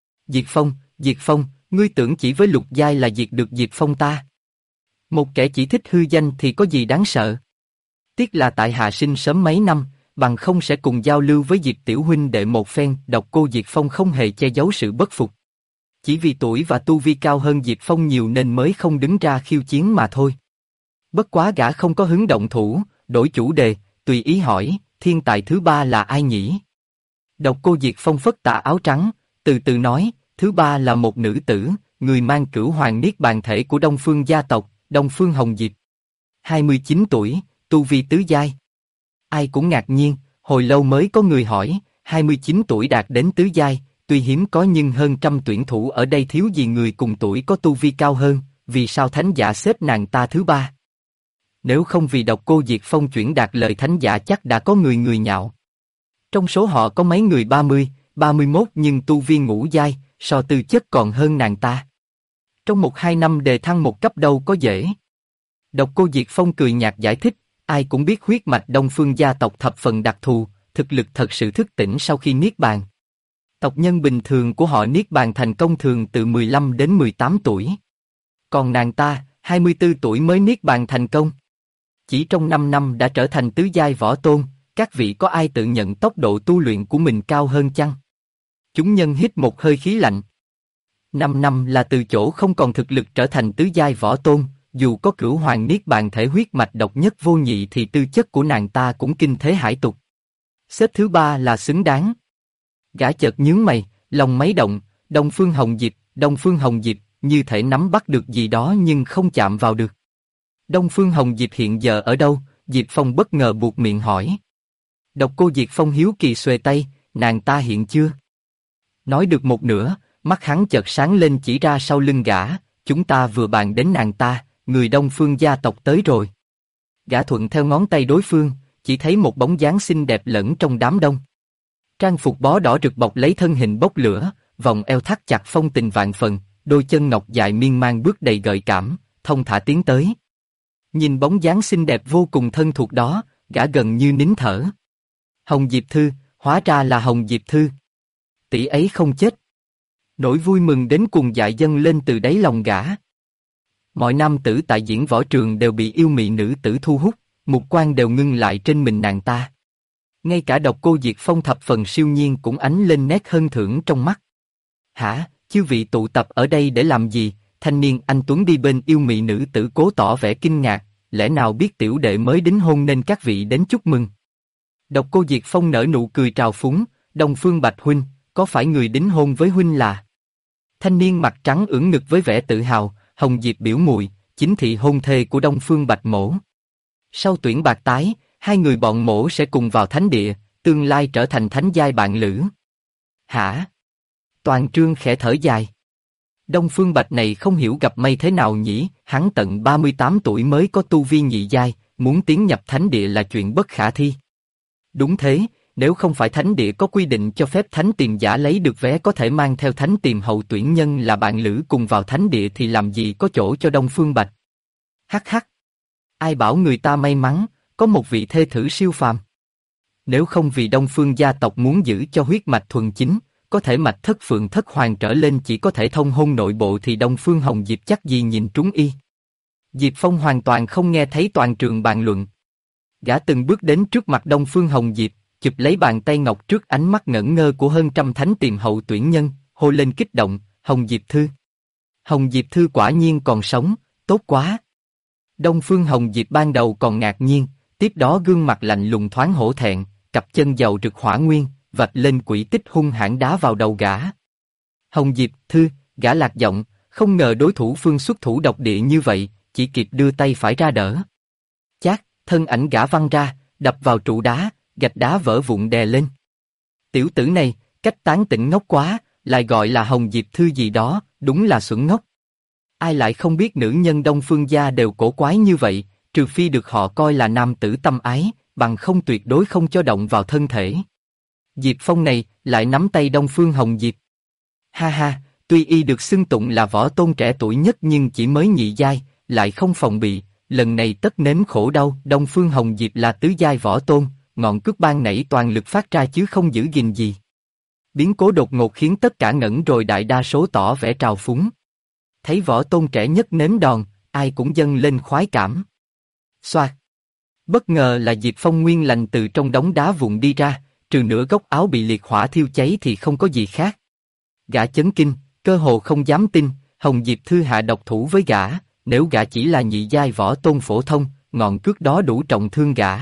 A: Diệp Phong, ngươi tưởng chỉ với lục giai là diệt được Diệp Phong ta? Một kẻ chỉ thích hư danh thì có gì đáng sợ? Tiếc là tại hạ sinh sớm mấy năm, bằng không sẽ cùng giao lưu với Diệp tiểu huynh đệ một phen. Độc Cô Diệp Phong không hề che giấu sự bất phục. Chỉ vì tuổi và tu vi cao hơn Diệp Phong nhiều nên mới không đứng ra khiêu chiến mà thôi. Bất quá gã không có hứng động thủ, đổi chủ đề, tùy ý hỏi, thiên tài thứ 3 là ai nhỉ? Độc Cô Diệp Phong phất tà áo trắng, từ từ nói, thứ 3 là một nữ tử, người mang Cửu Hoàng Niết Bàn thể của Đông Phương gia tộc, Đông Phương Hồng Diệp. 29 tuổi, tu vi tứ giai. Ai cũng ngạc nhiên, hồi lâu mới có người hỏi, 29 tuổi đạt đến tứ giai, tuy hiếm có nhưng hơn trăm tuyển thủ ở đây thiếu gì người cùng tuổi có tu vi cao hơn, vì sao thánh giả xếp nàng ta thứ 3? Nếu không vì Độc Cô Diệp Phong chuyển đạt lời thánh giả chắc đã có người nhạo. Trong số họ có mấy người 30, 31 nhưng tu vi ngũ giai, so tư chất còn hơn nàng ta. Trong 1-2 năm đề thăng một cấp đâu có dễ. Độc Cô Diệp Phong cười nhạt giải thích, ai cũng biết huyết mạch Đông Phương gia tộc thập phần đặc thù, thực lực thật sự thức tỉnh sau khi niết bàn. Tộc nhân bình thường của họ niết bàn thành công thường từ 15 đến 18 tuổi. Còn nàng ta, 24 tuổi mới niết bàn thành công. Chỉ trong 5 năm đã trở thành tứ giai võ tôn, các vị có ai tự nhận tốc độ tu luyện của mình cao hơn chăng? Chúng nhân hít một hơi khí lạnh. 5 năm là từ chỗ không còn thực lực trở thành tứ giai võ tôn, dù có Cửu Hoàng Niết Bàn thể huyết mạch độc nhất vô nhị thì tư chất của nàng ta cũng kinh thế hải tục. Xếp thứ 3 là xứng đáng. Gã chợt nhướng mày, lòng máy động, Đông Phương Hồng Diệp, như thể nắm bắt được gì đó nhưng không chạm vào được. Đông Phương Hồng Diệp hiện giờ ở đâu? Diệp Phong bất ngờ buột miệng hỏi. Độc Cô Diệp Phong hiếu kỳ xuề tay, nàng ta hiện chưa? Nói được một nửa, mắt hắn chợt sáng lên chỉ ra sau lưng gã, chúng ta vừa bàn đến nàng ta, người Đông Phương gia tộc tới rồi. Gã thuận theo ngón tay đối phương, chỉ thấy một bóng dáng xinh đẹp lẫn trong đám đông. Trang phục bó đỏ rực bọc lấy thân hình bốc lửa, vòng eo thắt chặt phong tình vạn phần, đôi chân ngọc dài miên man bước đầy gợi cảm, thông thả tiến tới. Nhìn bóng dáng xinh đẹp vô cùng thân thuộc đó, gã gần như nín thở. Hồng Diệp Thư, hóa ra là Hồng Diệp Thư. Tỷ ấy không chết. Nỗi vui mừng đến cuồng dại dâng lên từ đáy lòng gã. Mọi nam tử tại diễn võ trường đều bị yêu mị nữ tử thu hút, mục quang đều ngưng lại trên mình nàng ta. Ngay cả Độc Cô Diệt Phong thập phần siêu nhiên cũng ánh lên nét hân thưởng trong mắt. Hả, chư vị tụ tập ở đây để làm gì? Thanh niên anh tuấn đi bên yêu mị nữ tử cố tỏ vẻ kinh ngạc, lẽ nào biết tiểu đệ mới đính hôn nên các vị đến chúc mừng. Độc Cô Diệt Phong nở nụ cười trào phúng, Đông Phương Bạch huynh, có phải người đính hôn với huynh là? Thanh niên mặt trắng ưỡn ngực với vẻ tự hào, Hồng Diệp biểu muội, chính thị hôn thê của Đông Phương Bạch mỗ. Sau tuyển bạc tái, hai người bọn mỗ sẽ cùng vào thánh địa, tương lai trở thành thánh giai bạn lữ. Hả? Toàn Trương khẽ thở dài. Đông Phương Bạch này không hiểu gặp may thế nào nhỉ, hắn tận 38 tuổi mới có tu vi nhị giai, muốn tiến nhập thánh địa là chuyện bất khả thi. Đúng thế, nếu không phải thánh địa có quy định cho phép thánh tiềm giả lấy được vé có thể mang theo thánh tiềm hậu tuyển nhân là bạn lữ cùng vào thánh địa thì làm gì có chỗ cho Đông Phương Bạch. Hắc hắc. Ai bảo người ta may mắn, có một vị thê thử siêu phàm. Nếu không vì Đông Phương gia tộc muốn giữ cho huyết mạch thuần chính, có thể mạch thất phượng thất hoàng trở lên chỉ có thể thông hôn nội bộ thì Đông Phương Hồng Diệp chắc gì nhìn trúng y. Diệp Phong hoàn toàn không nghe thấy toàn trường bàn luận. Gã từng bước đến trước mặt Đông Phương Hồng Diệp, chụp lấy bàn tay ngọc trước ánh mắt ngẩn ngơ của hơn trăm thánh tiềm hậu tuyển nhân, hô lên kích động, Hồng Diệp Thư. Hồng Diệp Thư quả nhiên còn sống, tốt quá. Đông Phương Hồng Diệp ban đầu còn ngạc nhiên, tiếp đó gương mặt lạnh lùng thoáng hổ thẹn, cặp chân giàu rực hỏa nguyên, vạch lên quỷ tích hung hãn đá vào đầu gã. Hồng Diệp Thư, gã lạc giọng, không ngờ đối thủ phương xuất thủ độc địa như vậy, chỉ kịp đưa tay phải ra đỡ. Chát, thân ảnh gã văng ra, đập vào trụ đá, gạch đá vỡ vụn đè lên. Tiểu tử này, cách tán tỉnh ngốc quá, lại gọi là Hồng Diệp Thư gì đó, đúng là xuẩn ngốc. Ai lại không biết nữ nhân Đông Phương gia đều cổ quái như vậy, trừ phi được họ coi là nam tử tâm ái, bằng không tuyệt đối không cho động vào thân thể. Diệp Phong này lại nắm tay Đông Phương Hồng Diệp. Ha ha, tuy y được xưng tụng là võ tôn trẻ tuổi nhất nhưng chỉ mới nhị giai, lại không phòng bị, lần này tất nếm khổ đau. Đông Phương Hồng Diệp là tứ giai võ tôn, ngọn cước ban nảy toàn lực phát ra chứ không giữ gìn gì. Biến cố đột ngột khiến tất cả ngẩn rồi, đại đa số tỏ vẻ trào phúng. Thấy võ tôn trẻ nhất nếm đòn, ai cũng dâng lên khoái cảm. Xoạt. Bất ngờ là Diệp Phong nguyên lành từ trong đống đá vụn đi ra, trừ nửa góc áo bị liệt hỏa thiêu cháy thì không có gì khác. Gã chấn kinh, cơ hồ không dám tin, Hồng Diệp Thư hạ độc thủ với gã, nếu gã chỉ là nhị giai võ tôn phổ thông, ngọn cước đó đủ trọng thương gã.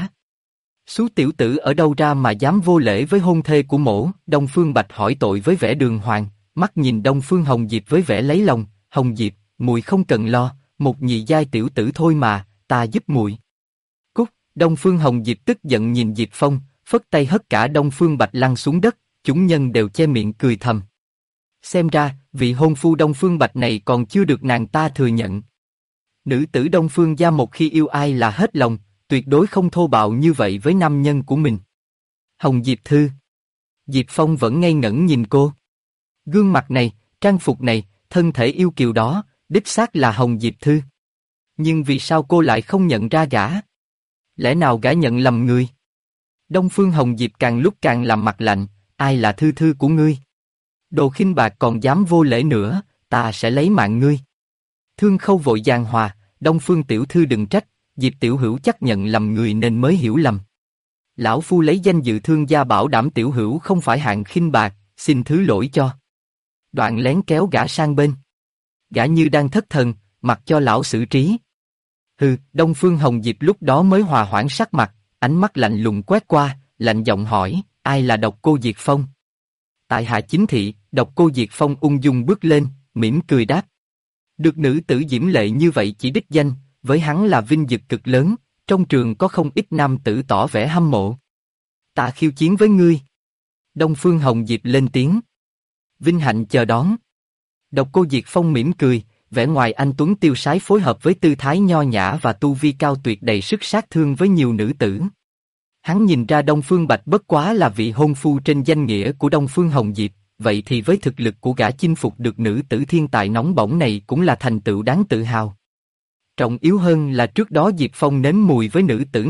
A: Số tiểu tử ở đâu ra mà dám vô lễ với hôn thê của mỗ? Đông Phương Bạch hỏi tội với vẻ đường hoàng, mắt nhìn Đông Phương Hồng Diệp với vẻ lấy lòng, Hồng Diệp, muội không cần lo, một nhị giai tiểu tử thôi mà, ta giúp muội. Cút! Đông Phương Hồng Diệp tức giận nhìn Diệp Phong, phất tay hất cả Đông Phương Bạch lăn xuống đất, chúng nhân đều che miệng cười thầm. Xem ra, vị hôn phu Đông Phương Bạch này còn chưa được nàng ta thừa nhận. Nữ tử Đông Phương gia một khi yêu ai là hết lòng, tuyệt đối không thô bạo như vậy với nam nhân của mình. Hồng Diệp Thư. Diệp Phong vẫn ngây ngẩn nhìn cô. Gương mặt này, trang phục này, thân thể yêu kiều đó, đích xác là Hồng Diệp Thư. Nhưng vì sao cô lại không nhận ra gã? Lẽ nào gã nhận lầm người? Đông Phương Hồng Diệp càng lúc càng làm mặt lạnh, ai là Thư Thư của ngươi? Đồ khinh bạc còn dám vô lễ nữa, ta sẽ lấy mạng ngươi. Thương Khâu vội giang hòa, Đông Phương tiểu thư đừng trách, Diệp tiểu hữu chắc nhận lầm người nên mới hiểu lầm. Lão phu lấy danh dự thương gia bảo đảm tiểu hữu không phải hạng khinh bạc, xin thứ lỗi cho. Đoạn lén kéo gã sang bên. Gã như đang thất thần, mặc cho lão xử trí. Hừ, Đông Phương Hồng Diệp lúc đó mới hòa hoãn sắc mặt, ánh mắt lạnh lùng quét qua, lạnh giọng hỏi, ai là Độc Cô Diệt Phong? Tại hạ chính thị. Độc Cô Diệt Phong ung dung bước lên, mỉm cười đáp. Được nữ tử diễm lệ như vậy chỉ đích danh, với hắn là vinh dự cực lớn, trong trường có không ít nam tử tỏ vẻ hâm mộ. Ta khiêu chiến với ngươi. Đông Phương Hồng Diệp lên tiếng. Vinh hạnh chờ đón. Độc Cô Diệt Phong mỉm cười, vẻ ngoài anh tuấn tiêu sái phối hợp với tư thái nho nhã và tu vi cao tuyệt đầy sức sát thương với nhiều nữ tử. Hắn nhìn ra Đông Phương Bạch bất quá là vị hôn phu trên danh nghĩa của Đông Phương Hồng Diệp, vậy thì với thực lực của gã chinh phục được nữ tử thiên tài nóng bỏng này cũng là thành tựu đáng tự hào. Trọng yếu hơn là trước đó Diệp Phong nếm mùi với nữ tử này,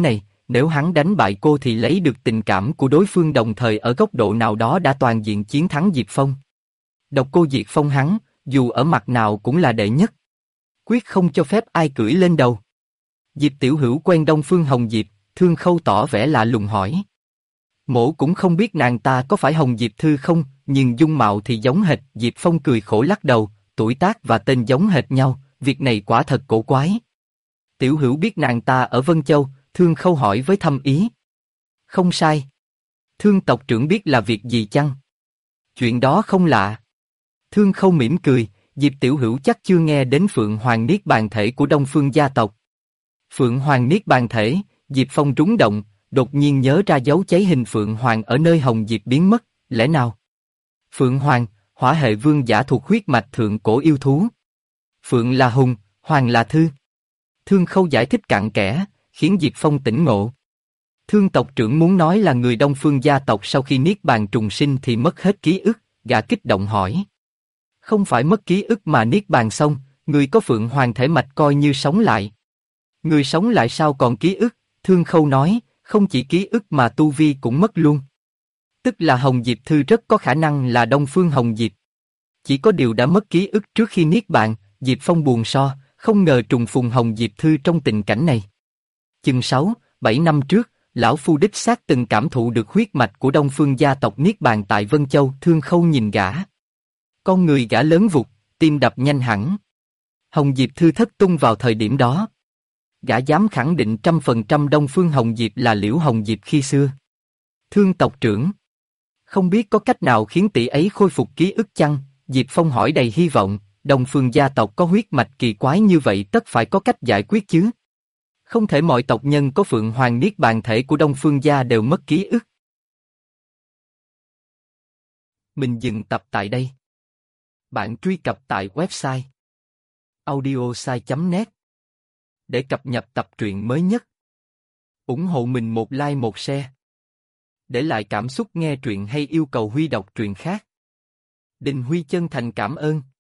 A: nếu hắn đánh bại cô thì lấy được tình cảm của đối phương, đồng thời ở góc độ nào đó đã toàn diện chiến thắng Diệp Phong. Độc Cô Diệp Phong hắn, dù ở mặt nào cũng là đệ nhất. Quyết không cho phép ai cưỡi lên đầu. Diệp Tiểu Hữu quen Đông Phương Hồng Diệp, Thương Khâu tỏ vẻ lạ lùng hỏi. Mỗ cũng không biết nàng ta có phải Hồng Diệp Thư không, nhưng dung mạo thì giống hệt. Diệp Phong cười khổ lắc đầu, tuổi tác và tên giống hệt nhau, việc này quả thật cổ quái. Tiểu Hữu biết nàng ta ở Vân Châu, Thương Khâu hỏi với thâm ý. Không sai. Thương tộc trưởng biết là việc gì chăng? Chuyện đó không lạ. Thương Khâu mỉm cười, Diệp Tiểu Hữu chắc chưa nghe đến Phượng Hoàng Niết Bàn Thể của Đông Phương gia tộc. Phượng Hoàng Niết Bàn Thể, Diệp Phong rúng động, đột nhiên nhớ ra dấu cháy hình Phượng Hoàng ở nơi Hồng Diệp biến mất, lẽ nào? Phượng Hoàng, hỏa hệ vương giả thuộc huyết mạch thượng cổ yêu thú. Phượng là hùng, Hoàng là thư. Thương Khâu giải thích cặn kẽ, khiến Diệp Phong tỉnh ngộ. Thương tộc trưởng muốn nói là người Đông Phương gia tộc sau khi Niết Bàn trùng sinh thì mất hết ký ức, gã kích động hỏi. Không phải mất ký ức mà Niết Bàn xong, người có Phượng Hoàng thể mạch coi như sống lại. Người sống lại sao còn ký ức? Thương Khâu nói, không chỉ ký ức mà tu vi cũng mất luôn. Tức là Hồng Diệp Thư rất có khả năng là Đông Phương Hồng Diệp. Chỉ có điều đã mất ký ức trước khi Niết Bàn. Diệp Phong buồn so, không ngờ trùng phùng Hồng Diệp Thư trong tình cảnh này. Chừng 6-7 năm trước, lão phu đích xác từng cảm thụ được huyết mạch của Đông Phương gia tộc Niết Bàn tại Vân Châu. Thương Khâu nhìn gã. Con người gã lớn vụt, tim đập nhanh hẳn. Hồng Diệp Thư thất tung vào thời điểm đó. Gã dám khẳng định 100% Đông Phương Hồng Diệp là Liễu Hồng Diệp khi xưa. Thương tộc trưởng, không biết có cách nào khiến tỷ ấy khôi phục ký ức chăng? Diệp Phong hỏi đầy hy vọng. Đông Phương gia tộc có huyết mạch kỳ quái như vậy tất phải có cách giải quyết chứ. Không thể mọi tộc nhân có Phượng Hoàng Niết Bàn Thể của Đông Phương gia đều mất ký ức. Mình dừng tập tại đây. Bạn truy cập tại website audiosai.net để cập nhật tập truyện mới nhất. Ủng hộ mình một like một share. Để lại cảm xúc nghe truyện hay yêu cầu Huy đọc truyện khác. Đình Huy chân thành cảm ơn.